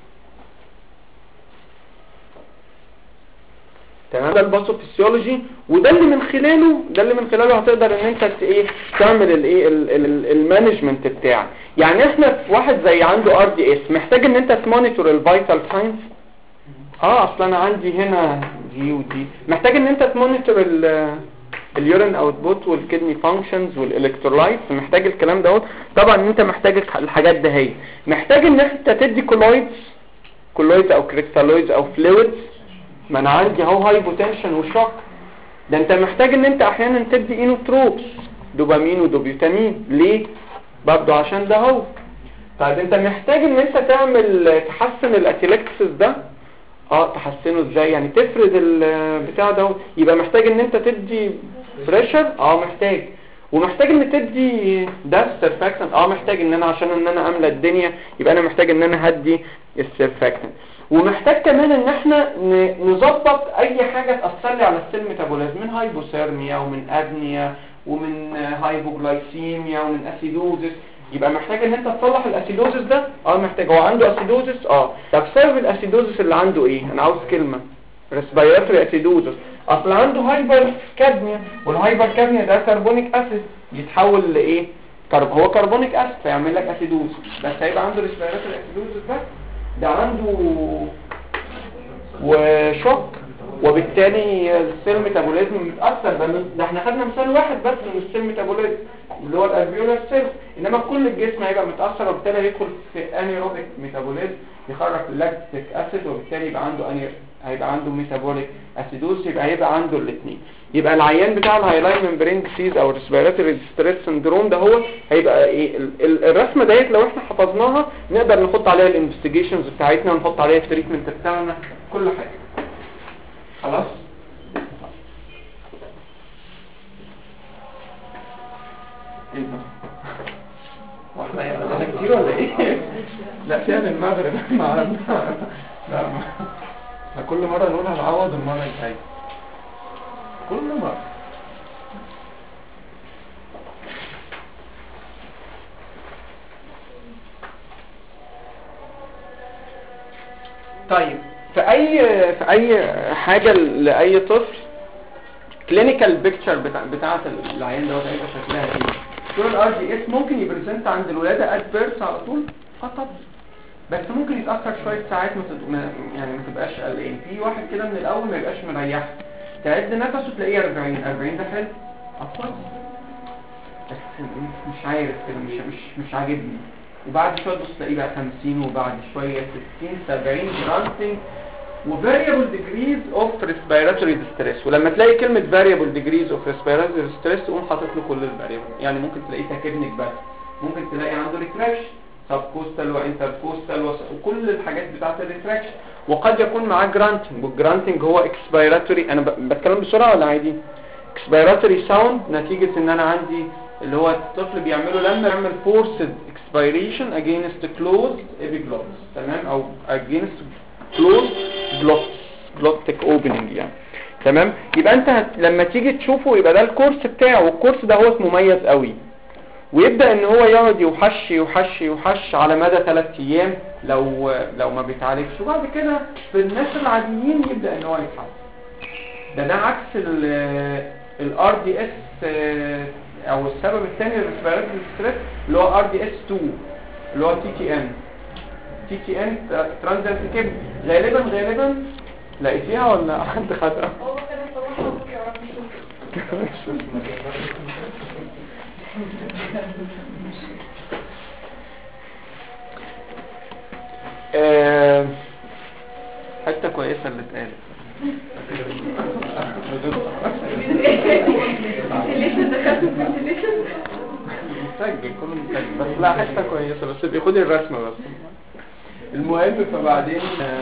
تمام. ده الباثوفيسيولوجي وده اللي من خلاله هتقدر ان انت ايه تعمل الايه المانجمنت بتاعك. يعني احنا في واحد زي عنده ار دي اس محتاج ان انت تمونيتور الفيتال ساينز اصلا انا عندي هنا دي ودي محتاج ان انت تمونيتور اليورين اوتبوت والكدني فانكشنز والالكترولايتس محتاج الكلام دوت. طبعا انت محتاج الحاجات ده هي محتاج ان انت تدي كولويدز او كريستالويدز او فلويدز. ما انا عندي اهو هايبوتنشن وشوك ده انت محتاج ان انت احيانا تدي اينوتروبس دوبامين ودوبيوتامين ليه برضه عشان ده اهو. طيب انت محتاج ان انت تحسن الاتلكسس ده تحسنه ازاي يعني تفرد البتاع ده يبقى محتاج ان انت تدي بريشر محتاج ومحتاج ان تدي ده سيرفاكتنت محتاج ان انا عشان ان انا املى الدنيا يبقى انا محتاج ان انا هدي السيرفاكتنت ومحتاج كمان ان احنا نظبط اي حاجة تأثر لي على السيل ميتابوليزم من هايبوثيرميا ومن ابنيا ومن هايبوغلايسيميا ومن اسيدوزس. يبقى محتاج ان انت تصلح الاسيدوزس ده محتاج هو عنده اسيدوزس طب سبب الاسيدوزس اللي عنده ايه انا عاوز كلمة ريسبيراتوري اسيدوزس اصل عنده هايبر كادميا والهايبر كادميا ده كربونيك اسيد يتحول لايه هو كربونيك اسيد فيعمل لك اسيدوزس بس هيبقى عنده ريسبيراتوري اسيدوزس ده عنده وشوك وبالتالي السيل ميتابوليزم متاثر. ده احنا خدنا مثال واحد بس من السيل ميتابوليزم اللي هو الالفيولار سيل انما كل الجسم هيبقى متاثر وبالتالي هيدخل في انيروبيك ميتابوليزم يخرج لاكتيك اسيد وبالتالي هيبقى عنده ميتابوليك اسيدوز يبقى هيبقى عنده الاثنين. يبقى العيان بتاع الهايلاين ممبرين ديسيز او ريسبيراتوري ستريس سندروم ده هو هيبقى ايه الرسمه ديت لو احنا حفظناها نقدر نحط عليها الانفستيجيشنز بتاعتنا ونحط عليها التريتمنت بتاعنا كل حاجه خلاص. ايه ده واحنا يعني كتير ولا ايه لا فيها المغرب لا كل مرة نقول هنعوض المرة الجاية كل مرة. طيب في اي حاجة لاي طفل كلينيكال بيكتشر بتاعت العيان دوت هيبقى شكلها ايه؟ دور الار دي اس ممكن يبريزنت عند الولادة ات بيرث على طول طبعا بس ممكن يتاخر شويه ساعات يعني ما تبقاش قلقان. في واحد كده من الاول ما يبقاش مريح، تعد نفسه تلاقيه 40 ده حلو اصلا، بس مش عارف كده مش عاجبني. وبعد شويه تبص تلاقيه بقى 50، وبعد شويه 60 70 جرانتنج وفاريبل ديجريز اوف ريسبيراتوري ديستريس. ولما تلاقي كلمه فاريبل ديجريز اوف ريسبيراتوري ديستريس تقوم حاطط له كل الفاريبل. يعني ممكن تلاقيه تاكيدنيك بس، ممكن تلاقي عنده ريتراكشن سب كوستال وانتر كوستال وكل الحاجات بتاعه الريتراكشن، وقد يكون معاه جرانتنج. والجرانتنج هو اكسبيراتوري، انا بتكلم بسرعه ولا عادي؟ اكسبيراتوري ساوند نتيجه ان انا عندي اللي هو الطفل بيعمله لما يعمل فورسد اكسبيريشن اجينست كلوزد ايبيجلوتس، تمام، او اجينست كلوزد جلوتيك اوبننج يعني، تمام. يبقى انت لما تيجي تشوفه يبقى ده الكورس بتاعه، والكورس ده هو مميز قوي، ويبدا ان هو يقعد يوحش على مدى 3 ايام لو ما بيتعالجش، وبعد كده في الناس العاديين يبدا ان هو يتحسن. ده عكس الار دي اس او السبب الثاني للريسبيراتوري ستريس اللي هو ار دي اس 2 اللي هو تي تي ان ترانزيت كيب. غالبا لقيتيها ولا حد خدها؟ هو كده صراحة ما بيعرفش. حتة كويسة اللي اتقالت. مسجل كله مسجل، بس لا حتة كويسة، بس بياخد الرسمة بس. المهم فبعدين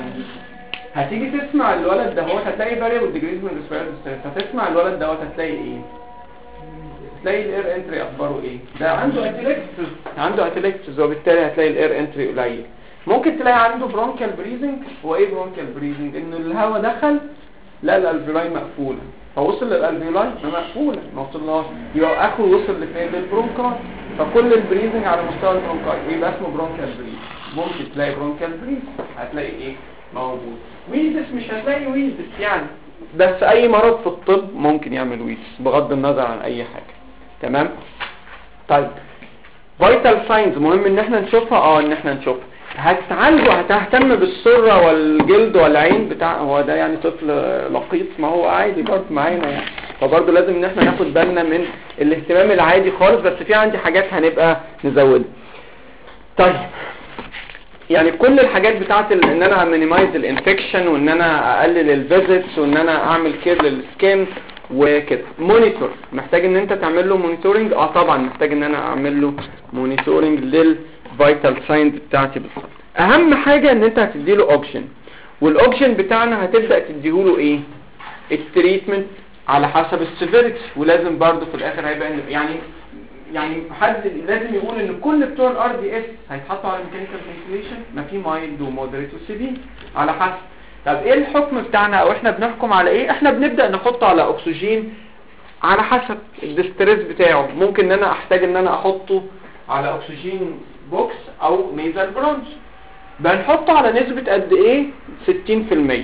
هتيجي تسمع الولد ده، هو هتلاقي فاريبل ديجريز من ريسبيراتوري ستريس. هتسمع الولد ده هتلاقي ايه؟ هتلاقي الاير انتري اخباره ايه؟ ده عنده اتليكتس وبالتالي هتلاقي الاير انتري قليل. ممكن تلاقي عنده برونكال بريزنج. هو ايه برونكال بريزنج؟ ان الهواء دخل لا الالفيولاي مقفوله، فوصل للالفيولاي مقفوله ما وصلناش، يبقى اخره وصل لفين؟ للبرونكاي، فكل البريزنج على مستوى البرونكاي يبقى اسمه برونكال بريز. ممكن تلاقي برونكال بريز، هتلاقي ايه موجود. ويزس مش هتلاقي ويزس يعني، بس اي مرض في الطب ممكن يعمل ويزس بغض النظر عن اي حاجه، تمام. طيب فيتال ساينز مهم ان احنا نشوفها، ان احنا نشوفها. هتعالجه، هتهتم بالسره والجلد والعين بتاع، هو ده يعني طفل لقيط، ما هو عادي برضه معانا يعني، فبرضه لازم ان احنا ناخد بالنا من الاهتمام العادي خالص، بس في عندي حاجات هنبقى نزودها. طيب يعني كل الحاجات بتاعت ان انا مينيمايز الانفكشن، وان انا اقلل الفيزيتس، وان انا اعمل كير للسكين وكده. مونيتور، محتاج ان انت تعمل له مونيتورنج. طبعا محتاج ان انا اعمل له مونيتورنج للفيتال ساينز بتاعتي بالظبط. اهم حاجه ان انت هتدي له اوبشن، والاوبشن بتاعنا هتبدا تديه له ايه؟ التريتمنت على حسب السيفيريتي. ولازم برضه في الاخر هيبقى يعني حد لازم يقول ان كل بتوع الار دي اس هيتحطوا على ميكانيكال فنتيليشن، ما في مايلد ومودريت وسيفير على حسب. طب ايه الحكم بتاعنا، او احنا بنحكم على ايه؟ احنا بنبدا نحطه على اكسجين على حسب الديستريس بتاعه. ممكن ان انا احتاج ان انا احطه على اكسجين بوكس او نيزل برانش. بنحطه على نسبه قد ايه؟ 60%،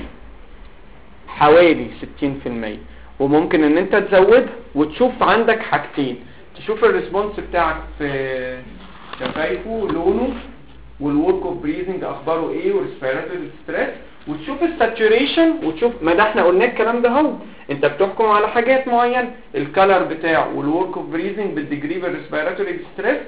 حوالي 60%. وممكن ان انت تزودها وتشوف عندك حاجتين، تشوف الريسبونس بتاعك في شفايفه، لونه، والورك اوف بريزنج اخباره ايه، والريسبيراتوري ستريس، وتشوف الساتوريشن، وتشوف ما ده احنا قلنا الكلام ده اهو. انت بتحكم على حاجات معينه، الكالر بتاعه والورك اوف بريزنج بالديجري بالريسبيراتوري ستريس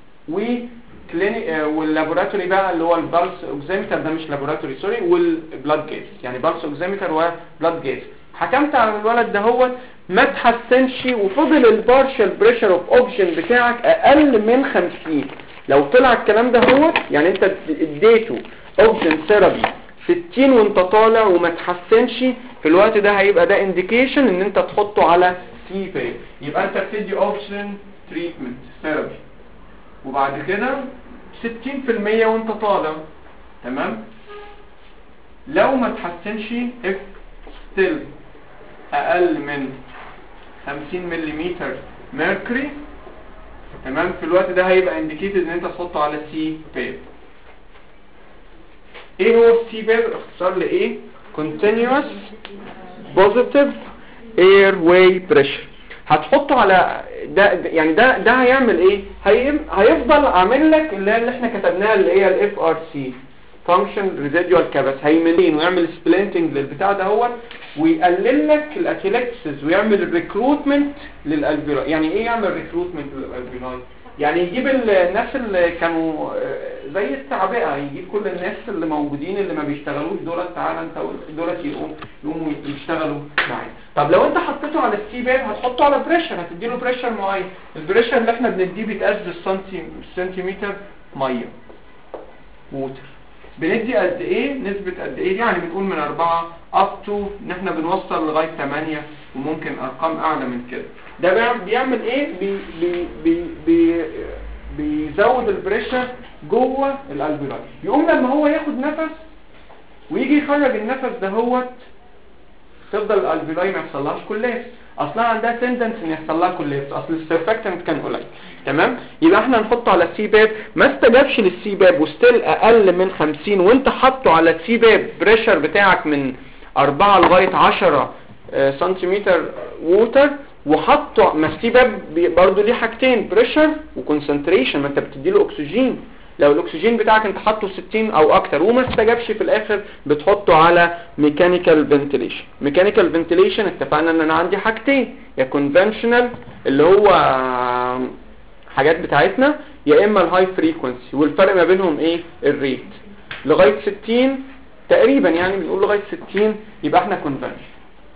واللابوراتوري بقى اللي هو البلس اوكسيمتر، ده مش لابوراتوري سوري، والبلاد جاز، يعني بلس اوكسيمتر وبلاد جاز. حكمت على الولد ده هو ما تحسنش وفضل البارشال بريشر اوف اوكسجين بتاعك اقل من 50. لو طلع الكلام ده هو يعني انت اديته اوكسجين ثيرابي 60 وانت طالع وما تحسنش، في الوقت ده هيبقى ده انديكيشن ان انت تحطه على سي بي. يبقى انت بتدي اوكسجين تريتمنت ثيرابي وبعد كده 60% وانت طالع، تمام. لو ما تحسنش if still اقل من 50 ملم ميركوري، تمام، في الوقت ده هيبقى انديكيتد ان انت تحطه على سي بيب. ايه هو السي بيب؟ اختصار لايه؟ continuous positive airway pressure. هتحطه على ده يعني ده هيعمل ايه؟ هيفضل عامل لك اللي احنا كتبناها اللي هي الاف ار سي، فانكشن ريزيدوال كاباس هيمنين ويعمل سبلنتنج للبتاع ده هو ويقلل لك الاتيلكسز ويعمل ريكروتمنت للالفيولاي. يعني ايه يعمل ريكروتمنت للالفيولاي؟ يعني يجيب الناس اللي كانوا زي التعبئه، يجيب كل الناس اللي موجودين اللي ما بيشتغلوش دولت، تعالى انت دولت يقوموا يشتغلوا معاك. طب لو انت حطيته على السي باب هتحطه على بريشر، هتديله بريشر معين. البريشر اللي احنا بنديه بيتقاس بالسنتيمتر ميه ووتر. بندي قد ايه، نسبة قد ايه؟ يعني بنقول من 4 up to ان احنا بنوصل لغاية 8 وممكن ارقام اعلى من كده. ده بيعمل ايه؟ بيزود البريشر جوه الالفيولاي. يقوم لما هو ياخد نفس ويجي يخرج النفس ده هو تفضل الالفيولاي ما يحصلهاش كولابس، اصلا عندها تندنس ان يحصل لها كولابس، اصل السيرفكتنت كان قليل. تمام؟ يبقى احنا نحطه على السي باب، ما استجابش للسي باب وستيل اقل من 50 وانت حاطه على السي باب بريشر بتاعك من 4 لغايه 10 سنتيمتر ووتر، وحطه ما السي باب برضه ليه حاجتين، بريشر وكونسنتريشن، ما انت بتديله اكسجين. لو الاكسجين بتاعك انت حاطه 60 او اكتر وما استجابش في الاخر بتحطه على ميكانيكال فنتيليشن. ميكانيكال فنتيليشن اتفقنا ان انا عندي حاجتين، يا كونفنشنال اللي هو حاجات بتاعتنا، يا اما الهاي فريكوينسي، والفرق ما بينهم ايه؟ الريت. لغايه 60 تقريبا، يعني بنقول لغايه 60 يبقى احنا كونفنشن.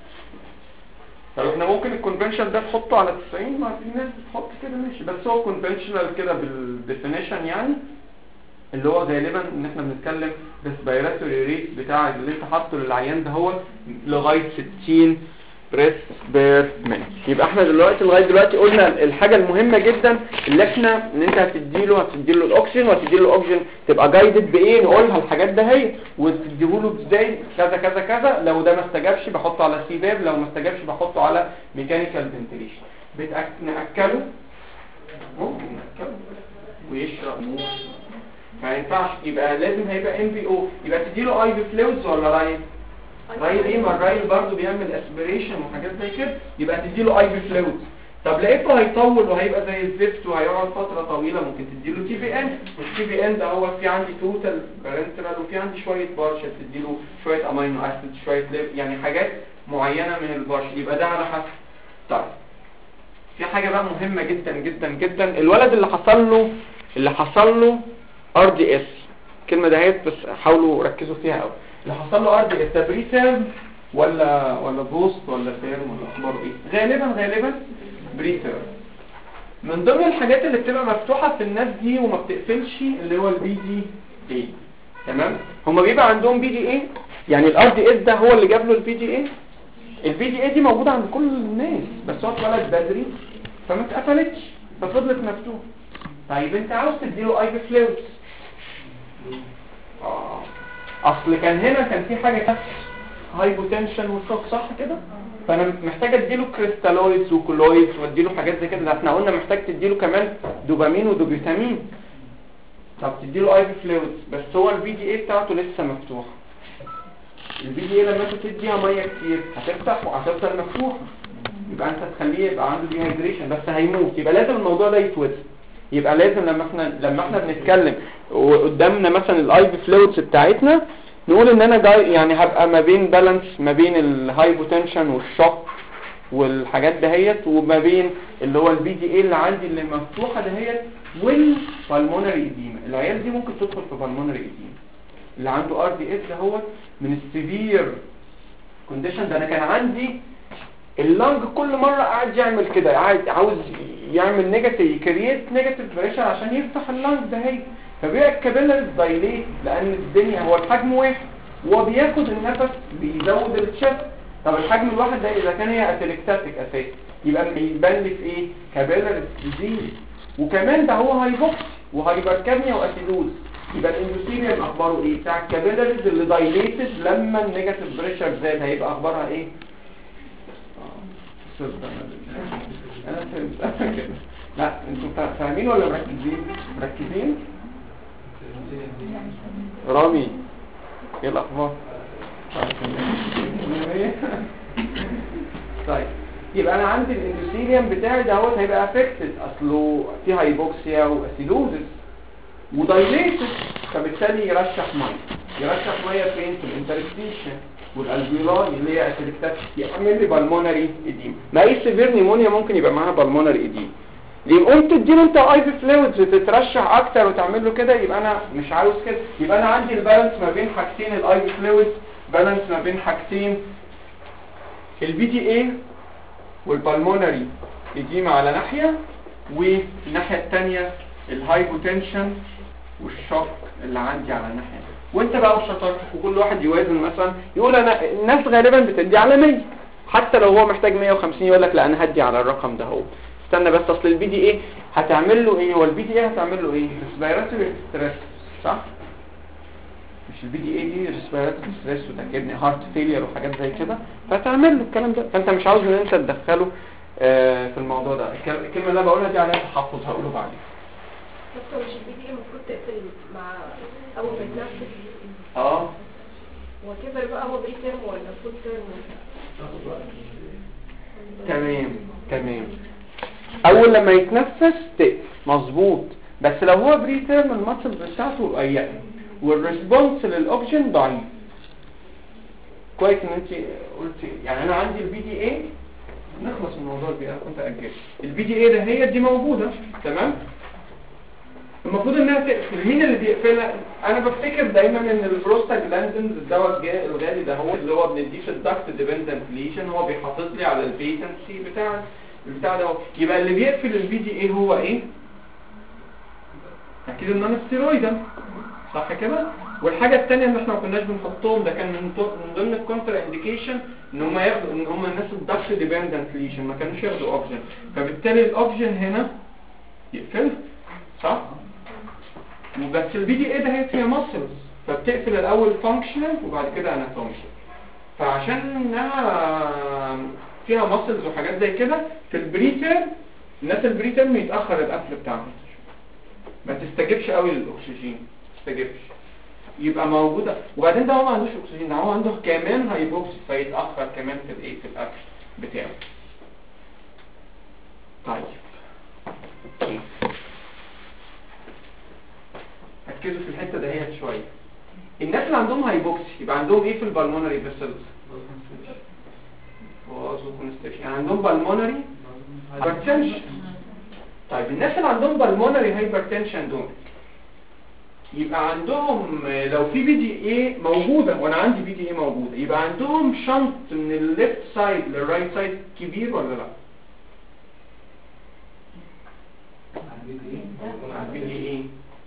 طب احنا ممكن الكونفنشن ده تحطه على 90، ما في ناس بتحط كده ماشي، بس هو كونفنشنال كده بالديفينيشن، يعني اللي هو غالبا ان احنا بنتكلم ريسبيراتوري ريت بتاع اللي انت حاطه للعيان ده هو لغايه 60 بريس بير مينت. يبقى احنا لغايه دلوقتي قلنا الحاجه المهمه جدا اللي احنا ان انت هتديله الاكسجين، وهتديله الاكسجين تبقى جايدد بايه، نقولها الحاجات ده هي، وتديله ازاي كذا كذا كذا. لو ده ما استجابش بحطه على سي باب، لو ما استجابش بحطه على ميكانيكال فنتيليشن. ناكله، ممكن ناكله ويشرب موس، ما ينفعش، يبقى لازم هيبقى ام بي او. يبقى تديله اي في فلويدز ولا رايل؟ رايل ايه؟ ما الرايل برضه بيعمل اسبريشن وحاجات زي كده، يبقى تديله اي في فلويدز. طب لقيته هيطول وهيبقى زي الزفت وهيقعد فتره طويله، ممكن تديله تي في ان. والتي في ان ده هو في عندي توتال بارنترال وفي عندي شويه بارشل، تديله شويه امينو اسيد، شويه يعني حاجات معينه من البارشل، يبقى ده على حسب. طيب في حاجه بقى مهمه جدا جدا جدا، الولد اللي حصل له ار دي اس، الكلمه دهيت بس حاولوا ركزوا فيها قوي. اللي حصل له ار دي اس ده بريتيرم ولا بوست ولا تيرم ولا اخباره ايه؟ غالبا بريتيرم. من ضمن الحاجات اللي بتبقى مفتوحه في الناس دي وما بتقفلش اللي هو البي دي اي. تمام؟ هما بيبقى عندهم بي دي اي، يعني الار دي اس ده هو اللي جاب له البي دي اي. البي دي اي دي موجوده عند كل الناس، بس هو اتولد بدري فما اتقفلتش ففضلت مفتوحه. طيب انت عاوز تديله اي في فلويدز، اصل كان في حاجه هايبوتنشن وشوك، صح كده؟ فانا محتاج اديله كريستالويدز وكولويدز واديله حاجات زي كده. ده احنا قلنا محتاج تديله كمان دوبامين ودوبيتامين. طب تديله اي في فلويدز، بس هو البي دي اي بتاعته لسه مفتوحه. البي دي اي لما انت تديها ميه كتير هتفتح وهتفضل مفتوحه، يبقى انت تخليه يبقى عنده ديهايدريشن بس هيموت. يبقى لازم الموضوع ده يتوزن. يبقى لازم لما احنا بنتكلم وقدامنا مثلا الاي في فلويدز بتاعتنا نقول ان انا يعني هبقى ما بين بالانس ما بين الهايبوتنشن والشوك والحاجات دهيت، وما بين اللي هو البي دي اي اللي عندي اللي مفتوحه دهيت والبالمونري ايديما. العيال دي ممكن تدخل في بالمونري ايديما. اللي عنده ار دي اس دهوت من السيفير كونديشن ده. انا كان عندي اللنج كل مره قاعد يعمل كده، عاوز يعمل نيجاتيف، يكريت نيجاتيف بريشر عشان يفتح اللنج ده هي، فبيبقى الكابيلاريز دايليت لان الدنيا هو الحجم واحد وهو بياخد النفس بيزود التشست. طب الحجم الواحد ده اذا كان هي اتلكتاتيك اساسا يبقى بيبان لي في ايه؟ كابيلاريز ديزيز. وكمان ده هو هايبوكسي وهايبركابنيا واسيدوز. يبقى الاندوثيليوم اخباره ايه؟ بتاع الكابيلاريز اللي دايليتد لما النيجاتيف بريشر زاد هيبقى اخبارها ايه؟ انا فهمت كده. لا انتوا فاهمين ولا مركزين؟ رامي ايه الاخبار؟ طيب يبقى انا عندي الاندوثيليوم بتاعي دوت هيبقى افكتد، اصله في هايبوكسيا واسيدوزس ودايليتد، فبالتالي يرشح ميه. يرشح ميه فين؟ في الانترستيشن والالفيولاي اللي هي اتريكتات، يعمل لي بالمونري اديم. ما اي سيفير نيمونيا ممكن يبقى معاها بالمونري اديم. ليه قمت تديله انت اي في فلويدز تترشح اكتر وتعمل له كده؟ يبقى انا مش عاوز كده. يبقى انا عندي البالانس ما بين حاجتين، الاي في فلويدز بالانس ما بين حاجتين، البي دي اي والبالمونري اديم على ناحيه، والناحيه الثانيه الهايبوتنشن والشوك اللي عندي على الناحيه. وانت بقى وشطارتك وكل واحد يوازن، مثلا يقول انا الناس غالبا بتدي على 100 حتى لو هو محتاج 150، يقول لك لا انا هدي على الرقم ده. هو استنى بس، اصل البي دي ايه هتعمل له ايه؟ هو البي دي ايه هتعمل له ايه؟ ريسبيراتوري ستريس، صح؟ مش البي دي ايه دي ريسبيراتوري ستريس وتاكدني هارت فيلير وحاجات زي كده، فهتعمل له الكلام ده. فانت مش عاوز ان انت تدخله في الموضوع ده. الكلمه اللي انا بقولها دي عليها تحفظ، هقوله بعدين. دكتور مش البي دي ايه المفروض تقفل مع اول ما يتنفس؟ هو كبر بقى، هو بري تيرم ولا فول تيرم؟ تمام. اول لما يتنفس تقفل، مظبوط. بس لو هو بري تيرم المسل بتاعته قليله والريسبونس للاوكسجين ضعيف. كويس ان انت قلتي. يعني انا عندي البي دي اي، نخلص من الموضوع ده، انا كنت اجلت. البي دي اي ده هي دي موجوده، تمام؟ المفروض انها تقفل. مين اللي بيقفلها؟ انا بفتكر دايما ان البروستاجلاندينز، الدواء الغالي ده هو اللي هو بنديه في الدكت ديبندنت ليشن، هو بيحافظ لي على البيتنسي بتاع ده. يبقى اللي بيقفل البي دي اي هو ايه؟ اكيد النون ستيرويد، صح كده؟ والحاجه الثانيه اللي احنا ما كناش بنحطهم، ده كان من ضمن الكونترا انديكيشن، ان هم ياخدوا، ان هم الناس الدكت ديبندنت ليشن ما كانوش ياخدوا اوكسجين، فبالتالي الاوكسجين هنا يقفل، صح؟ وبس البي دي اي ده هي فيها ماسلز، فبتقفل الاول فانكشنال وبعد كده اناتوميكال. فعشان انها فيها ماسلز وحاجات زي كده، في البريتر الناس البريتر يتاخر القفل بتاعها، ما تستجبش قوي للاكسجين، ما تستجبش، يبقى موجوده. وبعدين ده هو ما عندوش اكسجين، ده هو عنده كمان هايبوكسي، فيتاخر كمان في الايه، في القفل بتاعه. طيب ركزوا في الحته دهيت شويه. الناس اللي عندهم هايبوكسي يبقى عندهم ايه في البالمونري فيسلز؟ يعني عندهم بالمونري هايبرتنشن. طيب الناس اللي عندهم بالمونري هايبرتنشن دول يبقى عندهم، لو في بي دي اي موجوده وانا عندي بي دي اي موجوده، يبقى عندهم شنط من الليفت سايد للرايت سايد كبير ولا لا؟ البي دي اي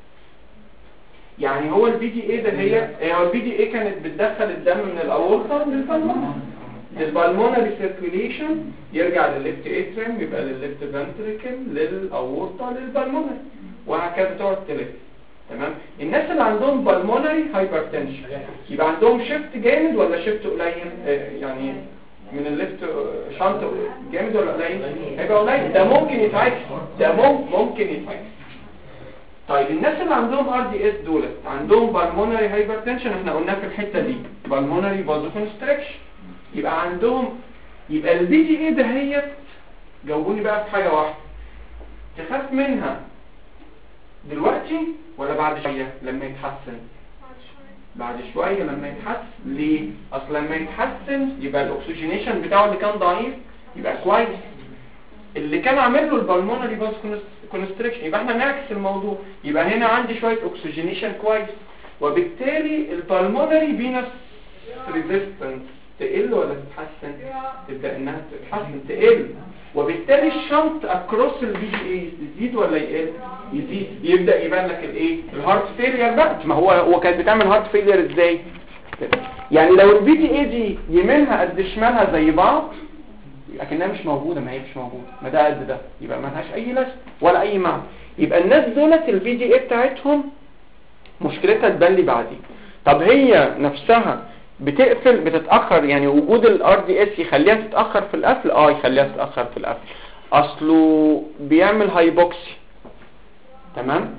يعني هو البي دي اي ده هو البي دي اي كانت بتدخل الدم من الاورطه للبالمونري سيركيوليشن، يرجع للليفت اتريم، يبقى للليفت فنتريكل، للاورطه، للبالمونري، وهكذا تقعد تلف. تمام؟ الناس اللي عندهم بالمونري هايبرتنشن يبقى عندهم شيفت جامد ولا شيفت قليل؟ يعني من الليفت شنط جامد ولا قليل؟ هيبقى قليل. ده ممكن يتعكس، ده ممكن يتعكس. طيب الناس اللي عندهم ار دي اس دولت عندهم بالمونري هايبرتنشن، احنا قلنا في الحته دي بالمونري فازوكونستريكشن، يبقى عندهم، يبقى البي دي اي ده هي، جاوبوني بقى في حاجه واحده، تخاف منها دلوقتي ولا بعد شويه لما يتحسن؟ بعد شويه لما يتحسن. ليه؟ اصل لما يتحسن يبقى الاكسجينيشن بتاعه اللي كان ضعيف يبقى كويس، اللي كان عامل له البالمونري فازوكونستريكشن، يبقى احنا نعكس الموضوع، يبقى هنا عندي شويه اكسجينيشن كويس، وبالتالي البالمونري فينس ريزيستنس تقل ولا تتحسن؟ تبدا انها تتحسن، تقل، وبالتالي الشنط اكروس البي دي اي يزيد ولا يقل؟ يزيد. يبدا يبان لك الايه؟ الهارت فيلير بقى. ما هو كانت بتعمل هارت فيلير ازاي؟ يعني لو البي دي اي دي يمينها قد شمالها زي بعض، لكنها مش موجوده، ما هي مش موجوده، ما ده قد ده، يبقى ما لهاش اي لازمه ولا اي معنى. يبقى الناس دولت البي دي اي بتاعتهم مشكلتها تبان لي بعدين. طب هي نفسها بتقفل، بتتاخر، يعني وجود الار دي اس يخليها تتاخر في القفل؟ يخليها تتاخر في القفل، اصله بيعمل هايبوكسي. تمام؟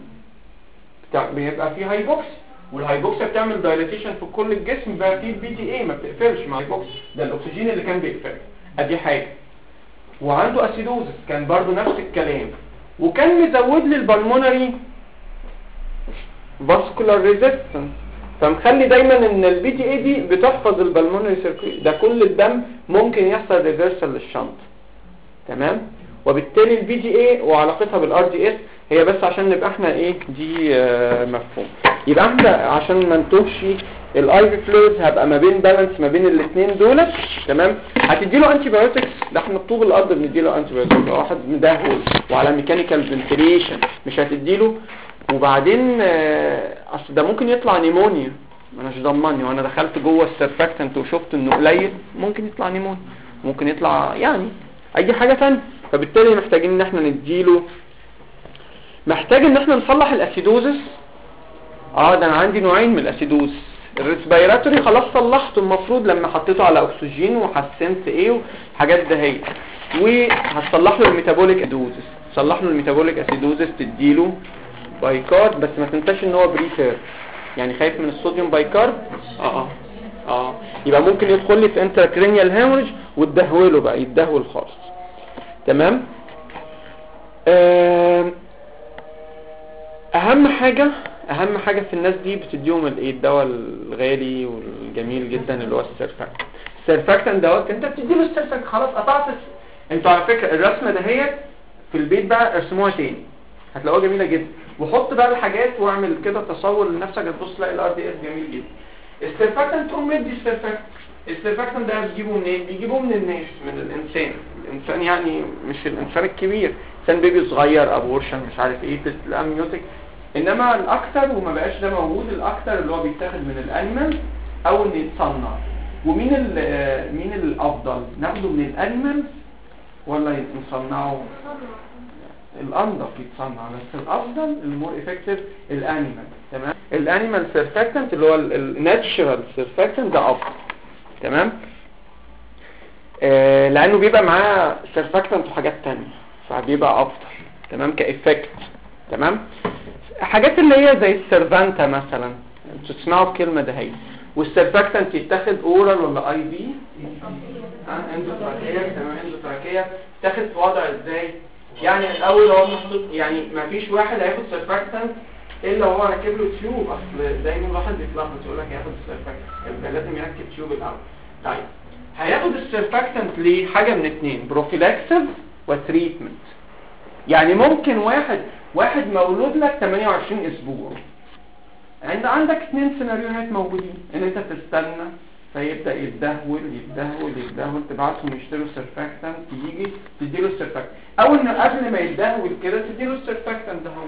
بيبقى فيه هايبوكسي، والهايبوكسي بتعمل دايليتيشن في كل الجسم، بقى فيه البي دي اي ما بتقفلش مع الهايبوكسي، ده الاكسجين اللي كان بيقفل. ادي حاجه. وعنده اسيدوزس كان برضو نفس الكلام، وكان مزود لي البلمونري فاسكولار ريزيستنس، فمخلي دايما ان البي تي اي دي بتحفظ البلمونري سيركيوليشن، ده كل الدم ممكن يحصل ريفرسال للشنط. تمام. وبالتالي البي تي اي وعلاقتها بالار دي اس هي بس عشان نبقى احنا ايه دي مفهوم. يبقى احنا عشان ما نتوهش الاي في فلويدز هبقى ما بين بالانس ما بين الاثنين دول. تمام. هتدي له انتي بايوتكس، ده احنا طوب الارض بندي له انتي بايوتكس، واحد مدهول وعلى ميكانيكال فنتيليشن مش هتدي له. وبعدين اصل ده ممكن يطلع نيمونيا، ما اناش ضمني، وانا دخلت جوه السيرفاكتنت وشفت انه قليل ممكن يطلع نيمونيا، ممكن يطلع يعني اي حاجه ثانيه. فبالتالي محتاجين ان احنا نديله، محتاج ان احنا نصلح الاسيدوزس. ده انا عندي نوعين من الاسيدوزس، الريسبيراتوري خلاص صلحته المفروض لما حطيته على اكسجين وحسنت ايه وحاجات ده هي، وهتصلح له الميتابوليك اسيدوزس. تصلح له الميتابوليك اسيدوزس تديله بايكارد، بس ما تنساش ان هو بريفير، يعني خايف من الصوديوم بايكارد. يبقى ممكن يدخل لي في انتراكرينيال هيموريج وتدهوله بقى، يتدهول خالص. تمام. اهم حاجه في الناس دي بتديهم الايه الدواء الغالي والجميل جدا اللي هو السيرفاكتان. السيرفاكتان دوت انت بتدي له السيرفاكتان خلاص قطعت. انتوا على فكره الرسمه دهيت في البيت بقى ارسموها تاني هتلاقوها جميله جدا، وحط بقى الحاجات واعمل كده تصور لنفسك هتبص تلاقي الار دي اس جميل جدا. السيرفاكتان تقوم مدي السيرفاكتان ده بتجيبه منين؟ بيجيبوه من الناس، من الانسان يعني مش الانسان الكبير، انسان بيبي صغير ابورشن مش عارف ايه الامنيوتيك. انما الاكثر وما بقاش ده موجود، الاكثر اللي هو بيتاخد من الانيمال او ان يتصنع. مين الافضل ناخده من الانيمالز ولا نصنعه؟ الانضف يتصنع، بس الافضل المور افكتيف الانيمال. تمام. الانيمال سيرفاكتنت اللي هو الناتشرال سيرفاكتنت ده افضل. تمام. لانه بيبقى معاه سيرفاكتنت وحاجات تانية فبيبقى افضل. تمام. كافكت. تمام. حاجات اللي هي زي السيرفانتا مثلا تسمعوا الكلمه ده هي. والسيرفاكتنت يتاخد اورال ولا اي في؟ اندوتراكيه. تمام. اندوتراكيه تاخد في وضع ازاي؟ يعني الاول هو محطوط، يعني ما فيش واحد هياخد سيرفاكتنت الا هو راكب له تيوب. اصل دايما الواحد بيتلخبط يقول لك هياخد السيرفاكتنت يبقى لازم يركب تيوب الاول. طيب هياخد السيرفاكتنت ليه؟ حاجه من اثنين، بروفيلاكسيس وتريتمنت. يعني ممكن واحد مولود لك 28 اسبوع، عندك 2 سيناريوهات موجودين، ان انت تستنى فيبدا يتدهول تبعتهم يشتروا سيرفاكتنت، يجي تديله السيرفاكتنت، او ان قبل ما يتدهول كده تديله السيرفاكتنت ده هو.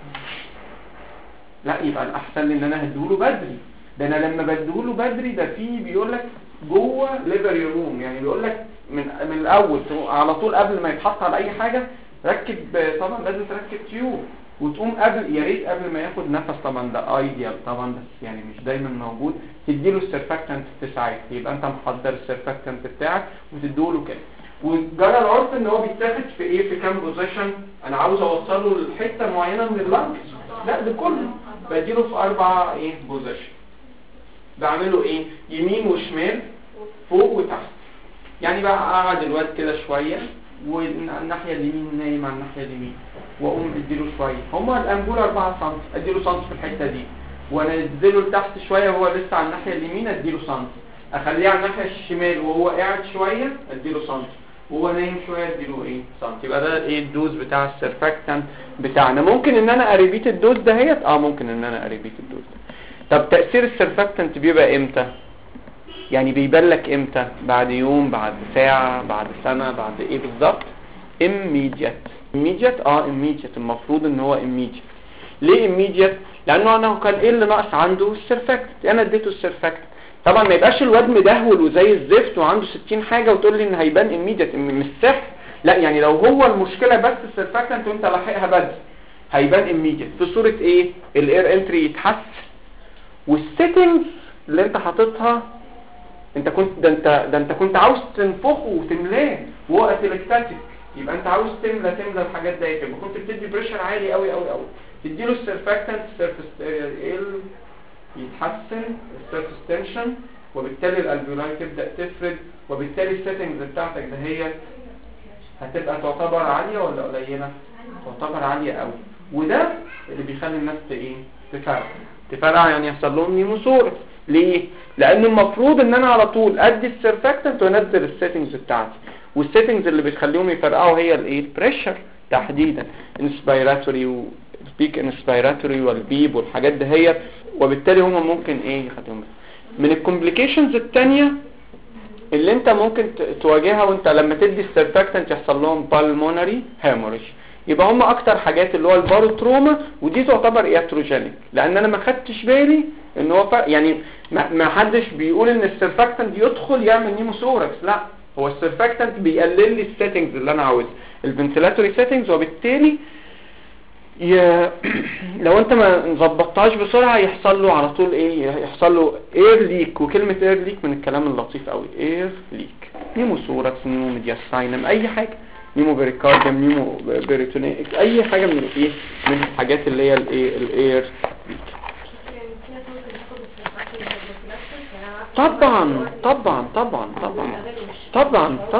لا، يبقى الاحسن ان انا هديله بدري. ده انا لما بديله بدري ده في بيقول لك جوه ليفري روم، يعني بيقول لك من الاول على طول قبل ما يتحط على اي حاجه ركب. طبعا لازم تركب تيوب وتقوم قبل، يا ريت قبل ما ياخد نفس، طبعا ده ايديال طبعا بس يعني مش دايما موجود. تديله السيرفاكتنت في ساعات، يبقى انت محضر السيرفاكتنت بتاعك وتديله كده. وجرى العرف ان هو بيتاخد في ايه، في كام بوزيشن. انا عاوز اوصله لحته معينه من اللنج، لا ده كله بديله في 4 بوزيشن. بعمله يمين وشمال فوق وتحت. يعني بقى اقعد الواد كده شويه والناحيه اليمين نايم على الناحيه اليمين، واقوم اديله شويه. هما الانبوله 4 سم، اديله سم في الحته دي، وانا اديله لتحت شويه وهو لسه على الناحيه اليمين اديله سم، اخليه على الناحيه الشمال وهو قاعد شويه اديله سم، وهو نايم شويه اديله سم. يبقى ده الدوز بتاع السيرفاكتنت بتاعنا. ممكن ان انا اريبيت الدوز دهيت، ممكن ان انا اريبيت الدوز ده. طب تاثير السيرفاكتنت بيبقى امتى؟ يعني بيبان لك امتى؟ بعد يوم، بعد ساعه، بعد سنه، بعد ايه بالظبط؟ immediate. immediate المفروض ان هو immediate. ليه immediate؟ لانه انا كان ايه اللي ناقص عنده؟ السيرفاكتنت. انا اديته السيرفاكتنت. طبعا ما يبقاش الواد مدهول وزي الزفت وعنده 60 حاجه وتقول لي ان هيبان immediate، مش سحر. لا، يعني لو هو المشكله بس السيرفاكتنت وانت لاحقها بدري هيبان immediate. في صوره ايه؟ الاير انتري يتحسن، والسيتنجز اللي انت حاططها انت كنت ده انت كنت عاوز تنفخه وتملاه وهو اتلكتاتيك، يبقى انت عاوز تملى الحاجات دي. يبقى كنت بتدي بريشر عالي قوي قوي قوي، تديله السيرفاكتنت، السيرفس يتحسن، السيرفس تنشن، وبالتالي الالفيولاي تبدا تفرد، وبالتالي السيتنجز بتاعتك ده هي هتبقى تعتبر عاليه ولا قليله؟ تعتبر عاليه قوي. وده اللي بيخلي الناس تفرقع يعني يحصل لهم نيموثوركس. ليه؟ لان المفروض ان انا على طول ادي السيرفاكتنت وانزل السيتنجز بتاعتي، والسيتنجز اللي بتخليهم يفرقعوا هي الايه؟ البريشر تحديدا، انسبيراتوري وسبيك انسبيراتوري والبيب والحاجات دهيت، وبالتالي هم ممكن ايه يخليهم. من الكومبليكيشنز الثانيه اللي انت ممكن تواجهها وانت لما تدي السيرفاكتنت يحصل لهم بالمونري هيموريج، يبقى هم اكتر حاجات اللي هو الباروتروما، ودي تعتبر اياتروجينيك، لان انا ما خدتش بالي ان هو يعني ما حدش بيقول ان السيرفاكتنت يدخل يعمل نيموثوركس، لا، هو السيرفاكتنت بيقلل لي السيتنجز اللي انا عاوزها، الفنتيلاتوري سيتنجز، وبالتالي لو انت ما ظبطتهاش بسرعه يحصل له على طول ايه؟ يحصل له اير ليك، وكلمه اير ليك من الكلام اللطيف قوي، اير ليك، نيموثوركس، نيمو ميدياستاينم، اي حاجه، نيمو بيريكارديوم، نيمو بيريتونيك، اي حاجه من الايه، من الحاجات اللي هي الايه الاير ليك. طبعا طبعا طبعا طبعا طبعا طبعا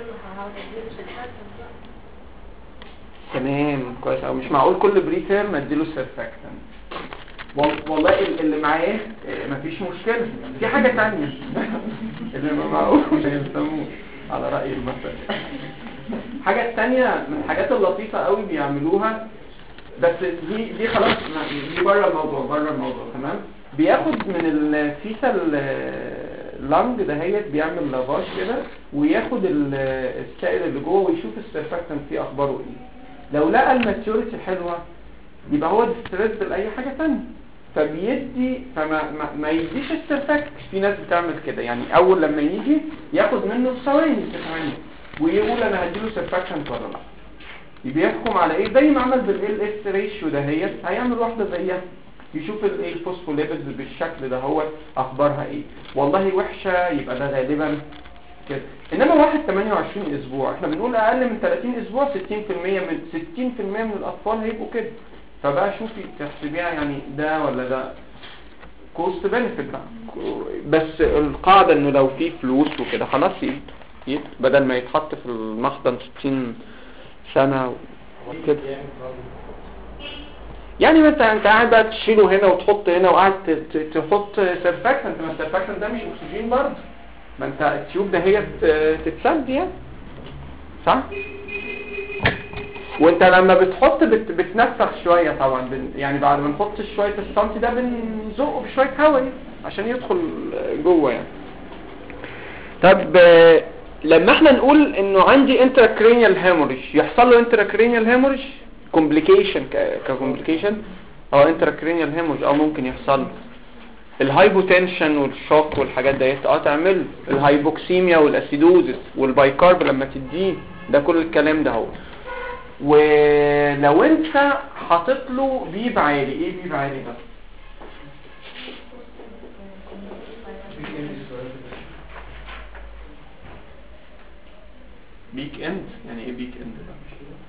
تمام كويس. او مش معقول كل بريتيرم اديله سيرفاكتنت، والله اللي معاه مفيش مشكله. في حاجه ثانيه اللي ما معقول مش هيسموه على راي المثل. حاجه ثانيه من الحاجات اللطيفه قوي بيعملوها، بس دي خلاص دي بره الموضوع تمام. بياخد من الفيتال لانج دهيت، بيعمل لافاج كده وياخد السائل اللي جوه ويشوف السيرفاكتنت فيه اخباره ايه. لو لقى الماتيوريتي حلوه يبقى هو ديستريس لاي حاجه ثانيه، فبيدي ما يديش السيرفاكت. في ناس بتعمل كده، يعني اول لما يجي ياخد منه ثواني ويقول انا هديله سيرفاكتنت ولا لا، يبقى يحكم على ايه زي ما عمل بالال اس ريشيو دهيت، هيعمل واحده زيها يشوف الايه الفوسفوليبيدز بالشكل ده هو اخبارها ايه. والله وحشه يبقى ده غالبا كده. انما واحد 28 اسبوع، احنا بنقول اقل من 30 اسبوع 60% من الاطفال هيبقوا كده. فبقى شوفي تحسبيها يعني ده ولا ده كوست بنفيت بقى. بس القاعده انه لو في فلوس وكده خلاص بدل ما يتحط في المحضن 60 سنه وكده. يعني ما انت قاعد بقى تشيله هنا وتحط هنا وقاعد تحط سيرفاكتنت، ما السيرفاكتنت ده مش اكسجين برضه، ما انت التيوب ده هي تتسد يعني صح. وانت لما بتحط بتنفخ شويه طبعا، يعني بعد ما نحط شويه السنتي ده بنزقه بشويه هواء عشان يدخل جوه يعني. طب لما احنا نقول انه عندي انتراكرينيال هيموريج، يحصل له انتراكرينيال هيموريج كومبليكيشن ككومبليكيشن او انتراكرينيال هيموريج، او ممكن يحصل الهايبوتنشن والشوك والحاجات ديت، تعمل الهايبوكسيميا والاسيدوزس والبايكارب لما تديه، ده كل الكلام ده هو. ولو انت حاطط له بيب عالي، ايه بيب عالي ده؟ بيك اند، يعني ايه بيك اند ده؟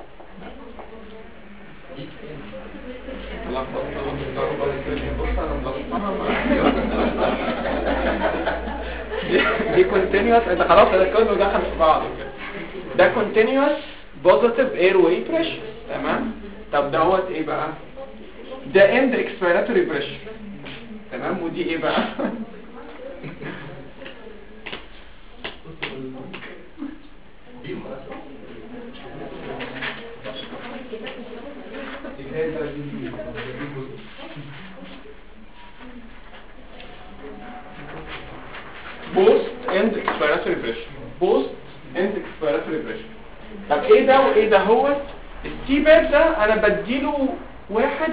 دي continuous، انت خلاص ده كله دخل في بعضه كده. ده continuous positive airway pressure تمام. طب دوت ايه بقى؟ ده end expiratory pressure تمام. ودي ايه بقى؟ post end expiratory pressure. post end expiratory pressure. طب ايه ده وايه ده؟ هو السي باب ده انا بديله واحد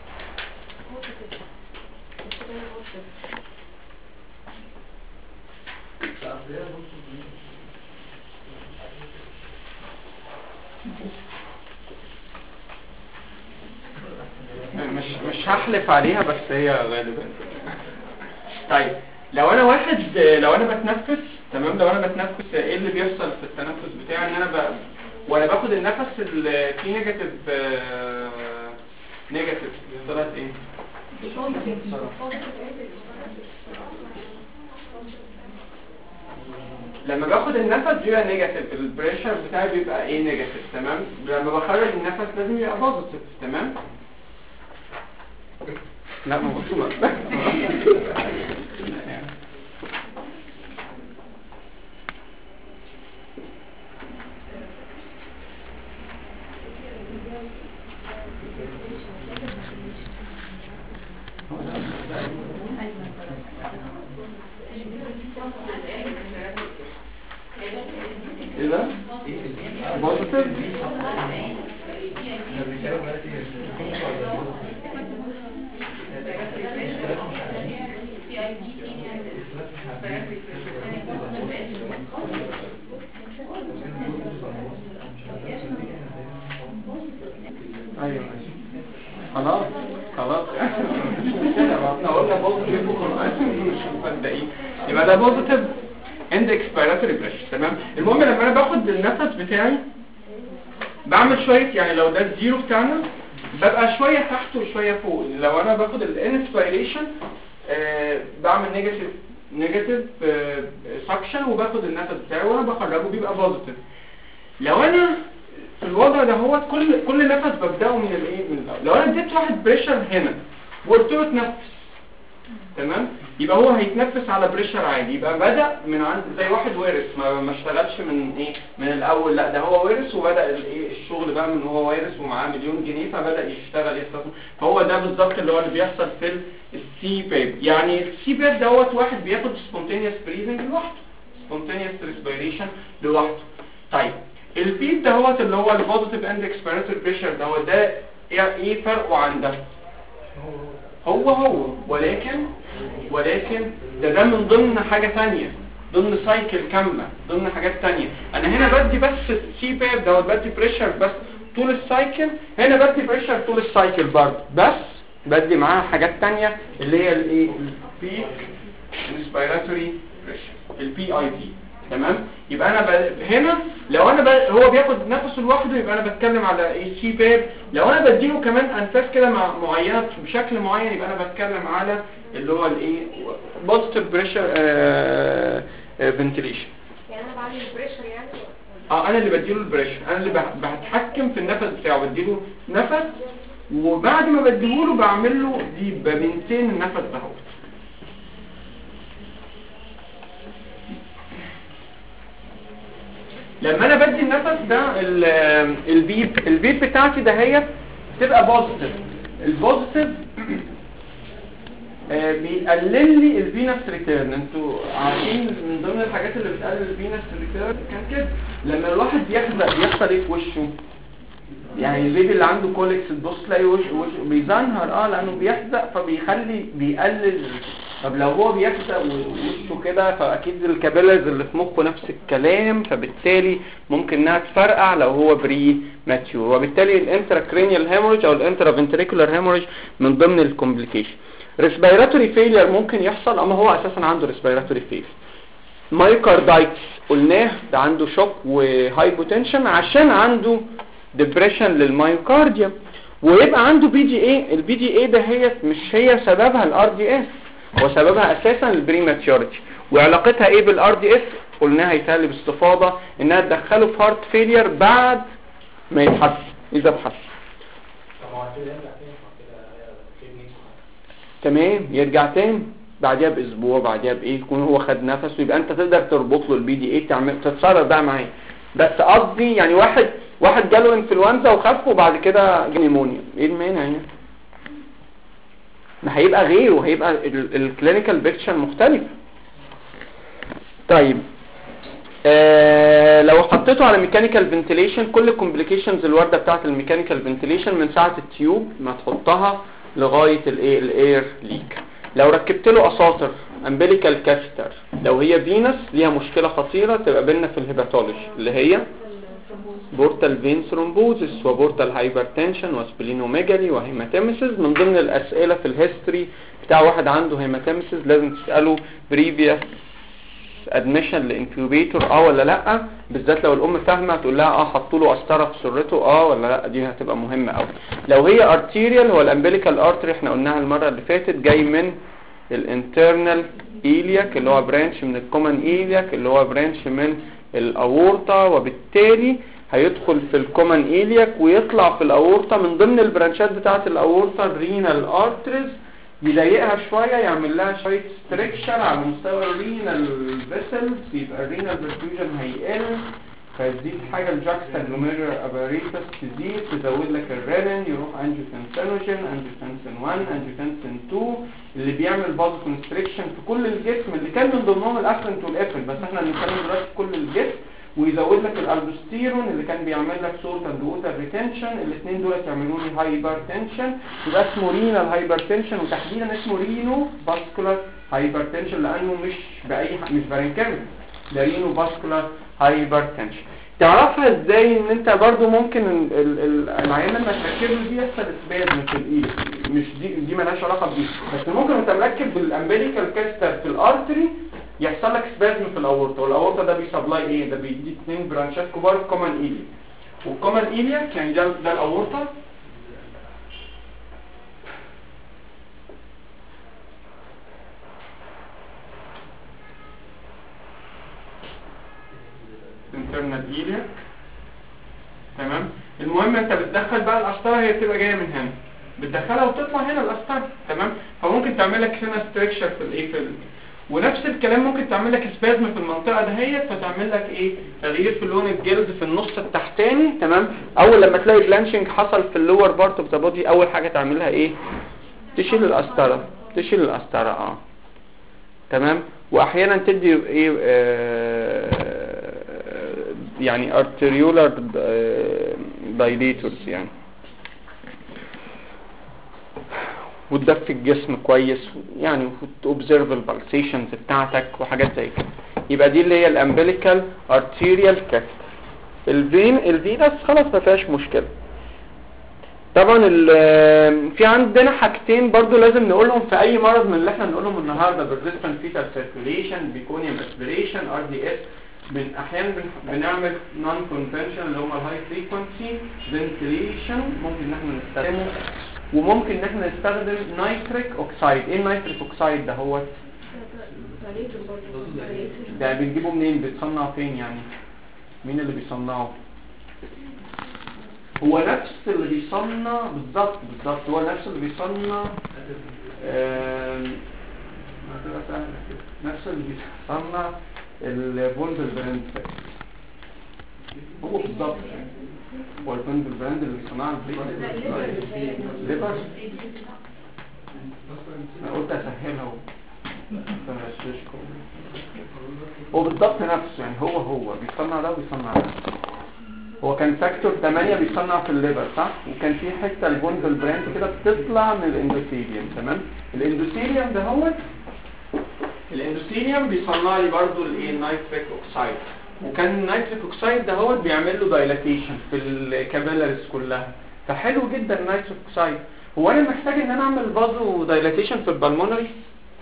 مش هحلف عليها بس هي غالبا. طيب لو انا بتنفس تمام، لو انا بتنفس ايه اللي بيحصل في التنفس بتاعي؟ ان انا وانا باخد النفس اللي فيه نيجاتيف طلعت ايه؟ لما باخد النفس بيبقى نيجاتيف، البريشر بتاعي بيبقى ايه؟ نيجاتيف تمام. لما بخرج النفس لازم يبقى بوزيتيف تمام. لا ما بصوا بقى ايه ده؟ بوزيتيف ايوه خلاص خلاص احنا قلنا بوزيتيف وخلاص مش مصدقين يبقى ده بوزيتيف عند اكسبيراتوري بريشر. تمام. المهم لما انا باخد النفس بتاعي بعمل شويه، يعني لو ده الزيرو بتاعنا ببقى شويه تحت وشويه فوق. لو انا باخد الانسبيريشن بعمل نيجاتيف سكشن وباخد النفس بتاعي وانا بخرجه بيبقى بوزيتيف. لو انا في الوضع ده هو كل نفس ببداه من الايه من الأول. لو انا اديت واحد بريشر هنا وقلت له اتنفس، تمام، يبقى هو هيتنفس على بريشر عادي، يبقى بدأ من عند زي واحد وارث ما اشتغلش من ايه من الاول، لا ده هو وارث وبدأ الايه الشغل بقى من هو وارث ومعاه مليون جنيه فبدأ يشتغل يستثمر. فهو ده بالظبط اللي هو اللي بيحصل في السي بيب. يعني السي بيب دوت واحد بياخد سبونتينيوس بريزنج لوحده، سبونتينيوس ريسبيريشن لوحده. طيب البيب دوت اللي هو البوزيتيف اند اكسبيراتوري بريشر دوت ده ايه فرقه عن ده؟ هو ولكن ده من ضمن حاجة تانية، ضمن سايكل كاملة، ضمن حاجات تانية. انا هنا بدي بس سي بيب دوت بدي بريشر بس طول السايكل، هنا بدي بريشر طول السايكل برضه، بس بدي معاها حاجات تانية اللي هي الايه البيك انسبيراتوري بريشر البي اي بي. تمام. يبقى انا هنا لو انا هو بياخد نفسه لوحده يبقى انا بتكلم على ايه سي بيب. لو انا بديله كمان انفاس كده معينه بشكل معين يبقى انا بتكلم على اللي هو الايه بوزيتيف بريشر فنتيليشن. يعني انا بعمل البريشر يعني انا اللي بديله البريشر، انا اللي بتحكم في النفس بتاعه، بديله نفس وبعد ما بديهوله بعمل له دي بمنتين النفس ده. لما انا بدي النفس ده البيب بتاعتي ده هي تبقى بوزيتيف. البوزيتيف بيقلل لي الفينس ريتيرن. انتوا عارفين من ضمن الحاجات اللي بتقلل الفينس ريتيرن كان كده لما الواحد بيحزق بيحصل ايه في وشه؟ يعني البيبي اللي عنده كوليكس تبص تلاقي وشه بيزنهر لانه بيحزق بيقلل. طب لو هو بيحزق ووشه كده فاكيد الكابيلز اللي في مخه نفس الكلام، فبالتالي ممكن انها تفرقع لو هو بري ماتيور، وبالتالي الانتراكرينيال هيموريج او الانترافنتريكولار هيموريج من ضمن الكومبليكيشن. ريسبيراتوري فيلير ممكن يحصل، اما هو اساسا عنده ريسبيراتوري فيلير. مايوكاردايتس قلناه ده عنده شوك وهايبوتنشن عشان عنده ديبريشن للمايوكارديا، ويبقى عنده بي دي اي. البي دي اي ده مش هي سببها الار دي اس، هو سببها اساسا البريماتيوريتي. وعلاقتها ايه بالار دي اس؟ قلناها يتهيألي باستفاضه انها تدخله في هارت فيلير بعد ما يتحسن اذا اتحسن. تمام يرجع تاني بعديها باسبوع بعديها بايه يكون هو خد نفس، ويبقى انت تقدر تربط له البي دي اي تتصرف بقى معاه. بس قصدي يعني واحد جاله انفلونزا وخف وبعد كده جه نيمونيا، ايه المانع يعني؟ ما هيبقى غيره، هيبقى الكلينيكال بيكتشر مختلف. طيب لو حطيته على ميكانيكال فنتيليشن كل الكومبليكيشنز الوارده بتاعه الميكانيكال فنتيليشن من ساعه التيوب ما تحطها لغايه الاير ليك. لو ركبت له اساطر امبليكال كاستر لو هي فينس ليها مشكله خطيره تبقى بينا في الهيباتولوجي اللي هي بورتال فين ثرومبوزس وبورتال هايبرتنشن وسبلينوميجالي وهيماتيمسيس. من ضمن الاسئله في الهيستوري بتاع واحد عنده هيماتيمسيس لازم تساله بريفيوس ادميشن لانكيوبيتور ولا لا، بالذات لو الام فاهمه تقول لها حطوا له قسطره في سرته ولا لا، دي هتبقى مهمه قوي. لو هي ارتيريال هو الامبليكال ارتري احنا قلناها المره اللي فاتت جاي من الانترنال ايلياك اللي هو برانش من الكومن ايلياك اللي هو برانش من الاورطه، وبالتالي هيدخل في الكومن ايلياك ويطلع في الاورطه. من ضمن البرانشات بتاعه الاورطه الرينال ارتريز يضيقها شويه، يعمل لها شويه ستريكشر على مستوى الرينال فيسلز، يبقى الرينال برفيوجن هيقل، فيزيد حاجه الجاكستا جلوميرولار اباريتس تزيد، تزود لك الرينين، يروح انجيوتنسينوجين، انجيوتنسين 1، انجيوتنسين 2 اللي بيعمل فازو كونستريكشن في كل الجسم، اللي كان من ضمنهم الافرنت والافرنت، بس احنا بنتكلم دلوقتي في كل الجسم. ويزود لك الالدوستيرون اللي كان بيعمل لك سولت اند ووتر ريتنشن، الاثنين دول يعملوا لي هايبرتنشن، يبقى اسمه رينال هايبرتنشن، وتحديدا اسمه رينو فاسكولار هايبرتنشن لانه مش بارنكيميك، ده رينو فاسكولار هايبرتنشن. تعرفها ازاي؟ ان انت برضو ممكن العيان لما تركب له دي يحصل اسبازم في الايد، مش دي مالهاش علاقه بدي، بس ممكن وانت مركب بالامبليكال كاستر في الارتري يحصل لك سبازم في الاورطه، والاورطه ده بيسبلاي ايه؟ ده بيدي 2 برانشات كبار في كومن ايليا، والكومن ايليا يعني ده الاورطه، internal iliac. تمام. المهم انت بتدخل بقى القسطره، هي بتبقى جايه من هنا، بتدخلها وتطلع هنا القسطره. تمام. فممكن تعمل لك هنا ستريكشر في الايه ونفس الكلام ممكن تعمل لك سبازم في المنطقه دهيت، فتعمل لك ايه؟ تغيير في لون الجلد في النص التحتاني. تمام. اول لما تلاقي بلانشنج حصل في اللور بارت اوف ذا بودي، اول حاجه تعملها ايه؟ تشيل القسطره، تشيل القسطره. تمام. واحيانا تدي ايه يعني arteriolar dilators يعني، وتدفي الجسم كويس يعني، وتobserve البلسيشنز بتاعتك وحاجات زي كده. يبقى دي اللي هي الامبليكال arterial catheter. الفينس خلاص ما فيهاش مشكله. طبعا في عندنا حاجتين برضو لازم نقولهم في اي مرض من اللي احنا نقولهم النهارده، persistent fetal circulation، meconium aspiration، RDS. احيانا بنعمل نون كونفنشن اللي هم الهاي فريكوانسي فنتيليشن، ممكن ان احنا نستخدمه، وممكن ان احنا نستخدم نيتريك اوكسايد. ايه النيتريك اوكسايد ده؟ هو ده بنجيبه منين؟ بيتصنع فين يعني؟ مين اللي بيصنعه؟ هو نفس اللي بيصنع بالظبط، هو نفس اللي بيصنع نفس اللي بيصنع الفولد براند، هو بالظبط هو الفولد براند اللي بيصنع الليبر. انا قلت اسهلها هو بالظبط نفسه يعني، هو بيصنع ده وبيصنع ده. هو كان فاكتور 8 بيصنع في الليبر صح، وكان في حته الفولد براند كده بتطلع من الاندوثيليوم. تمام. الاندوثيليوم ده هو الاندوثيليوم بيصنع لي برضو الايه؟ النيتريك اوكسايد. وكان النيتريك اوكسايد ده هو بيعمل له دايلاتيشن في الكابيلاريز كلها، فحلو جدا النيتريك اوكسايد. هو انا محتاج ان انا اعمل فازو دايلاتيشن في البلمونري؟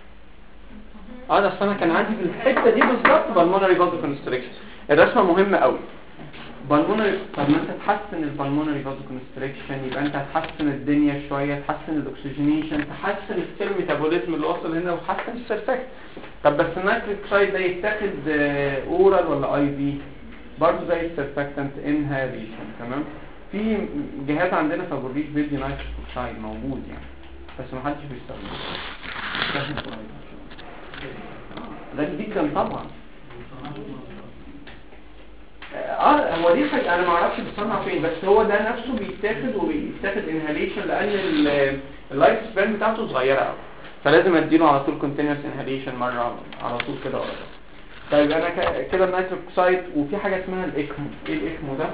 ده اصل انا كان عندي في الحته دي بالظبط بالمونري فازو كونستريكشن. الرسمه مهمه قوي. بالمونري، طب ما انت تحسن البالمونري فازو كونستريكشن، يبقى انت هتحسن الدنيا شويه، تحسن الاكسجينيشن، تحسن السيل ميتابوليزم اللي وصل هنا، وتحسن السيرفكت. طب بس النيتريك اوكسايد ده يتاخد اورال ولا اي في؟ برضه زي السيرفكتنت انهاليشن. تمام. في جهاز عندنا فابوريش بيدي نيتريك اوكسايد موجود يعني، بس ما حدش بيستخدمه. ده جدا طبعا. هو دي حاجه انا ما اعرفش بيتصنع فين، بس هو ده نفسه بيتاخد انهاليشن، لان اللايف سبان بتاعته صغيره قوي، فلازم اديله على طول كونتينوس انهاليشن مره على طول كده. طيب انا كده النيتريك اوكسايد. وفي حاجه اسمها الاكمو. ايه الاكمو ده؟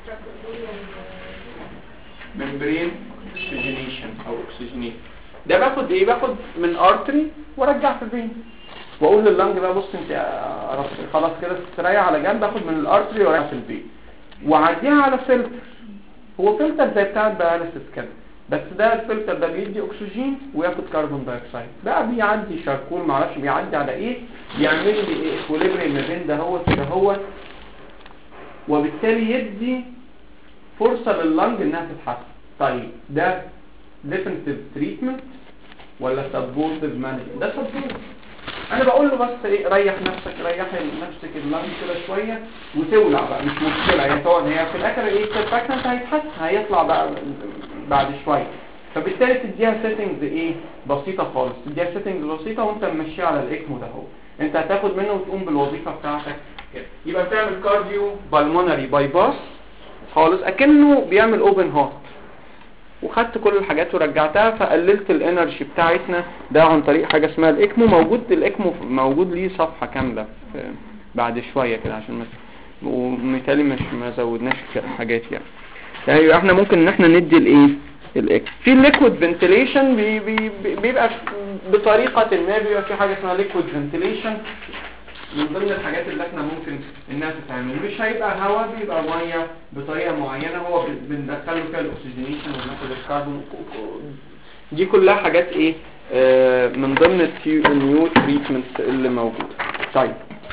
ممبرين اوكسجينيشن او اوكسجينيت. ده باخد ايه؟ باخد من ارتري وارجع في الفين، واقول لللنج بقى بص انت خلاص كده تريح على جنب، باخد من الارتري وارجع في الفين، واعديها على فلتر. هو فلتر زي بتاع الدياليسيس كده، بس ده الفلتر ده بيدي اكسجين وياخد كربون دايوكسيد. بقى بيعدي شاركول، معرفش بيعدي على ايه، يعمل لي ايه؟ اكوليبريم ما بين ده وبالتالي يدي فرصه لللنج انها تتحسن. طيب ده ديفنتيف تريتمنت ولا سبورتيف مانجمنت؟ ده سبورتيف. انا بقول له بس ايه؟ ريح نفسك اللنج كده شويه وتولع بقى، مش مشكله يعني. طبعا هي في الاخر ايه؟ السيرفكتنت هيتحسن، هيطلع بقى بعد شويه، فبالتالي تديها سيتنجز ايه بسيطه خالص، تديها سيتنجز بسيطه وانت ماشي على الاكمو ده اهو، انت هتاخد منه وتقوم بالوظيفه بتاعتك كده. يبقى بتعمل كارديو بالمونري باي باس خالص اكنه بيعمل اوبن هارت، وخدت كل الحاجات ورجعتها، فقللت الانرجي بتاعتنا ده عن طريق حاجه اسمها الاكمو. الاكمو موجود ليه صفحه كامله بعد شويه كده عشان ومثالي ما زودناش حاجات يعني احنا ممكن ان احنا ندي الايه الاكمو. في الليكويد فنتيليشن بيبقى بطريقه ما، بيبقى في حاجه اسمها ليكويد فنتيليشن من ضمن الحاجات اللي احنا ممكن انها تتعمل. مش هيبقى هواء، بيبقى ميه بطريقه معينه، هو بندخله فيها الاكسجينيشن وناخد الكربون. دي كلها حاجات ايه من ضمن النيو تريتمنت اللي موجوده. طيب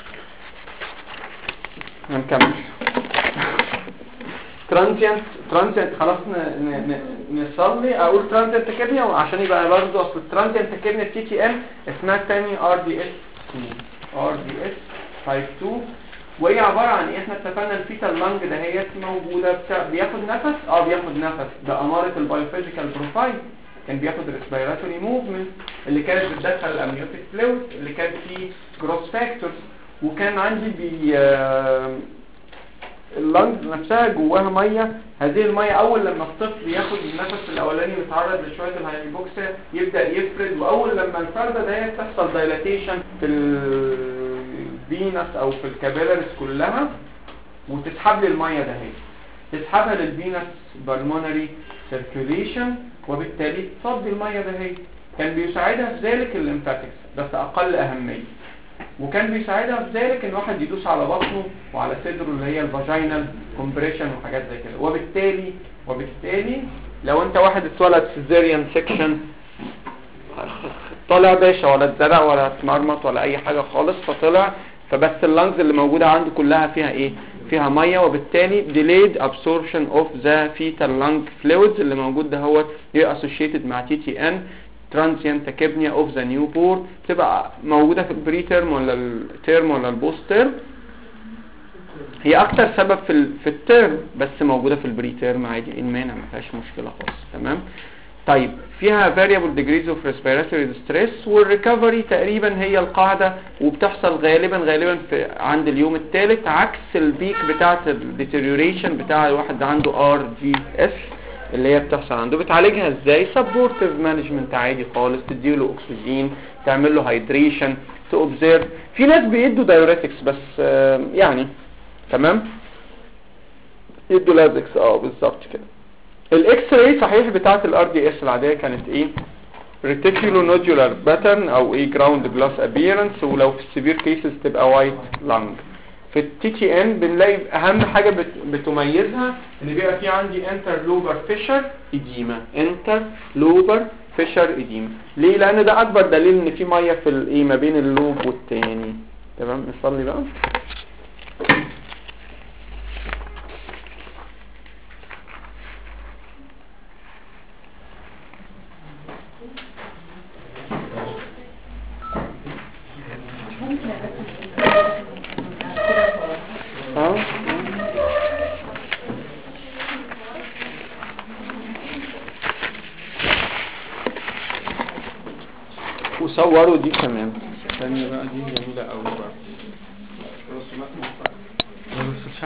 هنكمل. ترانزيانت خلاص نصلي اقول ترانزيانت تكرني عشان يبقى برضه اصل الترانزيانت تكرني التي تي ام اسمها الثاني ار دي اس 52، وهي عباره عن ايه؟ احنا اتفقنا الفيتال لانج دهيت موجوده بياخد نفس بياخد نفس باماره البايوفيزيكال بروفايل، كان بياخد ريسبيراتوري موفمنت اللي كانت بتدخل الامنيوتيك فلويد اللي كان فيه جروث فاكتورز، وكان عندي اللنج نفسها جواها ميه. هذه الميه اول لما الطفل ياخد النفس الاولاني متعرض لشويه الهايبوكسيا يبدا يفرد، واول لما الفرده ديت تحصل دايلاتيشن في الفينس او في الكابيلاريز كلها وتسحب لي الميه دهيت، تسحبها للفينس بالمونري سيركيوليشن وبالتالي تصدي الميه دهيت. كان بيساعدها في ذلك الليمفاتكس بس اقل اهميه، وكان بيساعدها في ذلك ان واحد يدوس على بطنه وعلى صدره اللي هي الفاجينال كومبريشن وحاجات زي كده. وبالتالي لو انت واحد اتولد سيزيريان سيكشن طلع باشا ولا اتزرع ولا اتمرمط ولا اي حاجه خالص، فطلع فبس اللنجز اللي موجوده عنده كلها فيها ايه؟ فيها ميه، وبالتالي delayed absorption of the fetal lung fluids اللي موجود ده هو associated مع TTN transient tachypnea of the newborn، تبقى موجودة في البري تيرم ولا التيرم ولا البوست تيرم. هي اكتر سبب في التيرم بس موجودة في البري تيرم عادي، المانع ما فيهاش مشكلة خالص. تمام. طيب فيها variable degrees of respiratory distress، والريكفري تقريبا هي القاعدة وبتحصل غالبا في عند اليوم الثالث، عكس البيك بتاعة الديتيريوريشن بتاع الواحد عنده RGS اللي هي بتحصل عنده. بتعالجها ازاي؟ سبورتيف مانجمنت عادي خالص، تديله اكسجين، تعمل له هايدريشن، توبزيرف. في ناس بيدوا دايوريتكس بس يعني تمام، يدوا لازكس بالظبط كده. الاكس راي صحيح بتاعت الار دي اس العاديه كانت ايه؟ ريتيكولو نودولار باترن او ايه جراوند جلاس ابييرنس، ولو في السيفير كيسز تبقى وايت لانج. في التي تي ان بنلاقي اهم حاجه بتميزها ان بيبقى في عندي انترلوبر فيشر اديما، انترلوبر فيشر اديما. ليه؟ لان ده اكبر دليل ان في ميه في الايه ما بين اللوب والتاني. تمام. نصلي بقى. وصوروا دي كمان ثانية بقى، دي جميلة قوي بقى.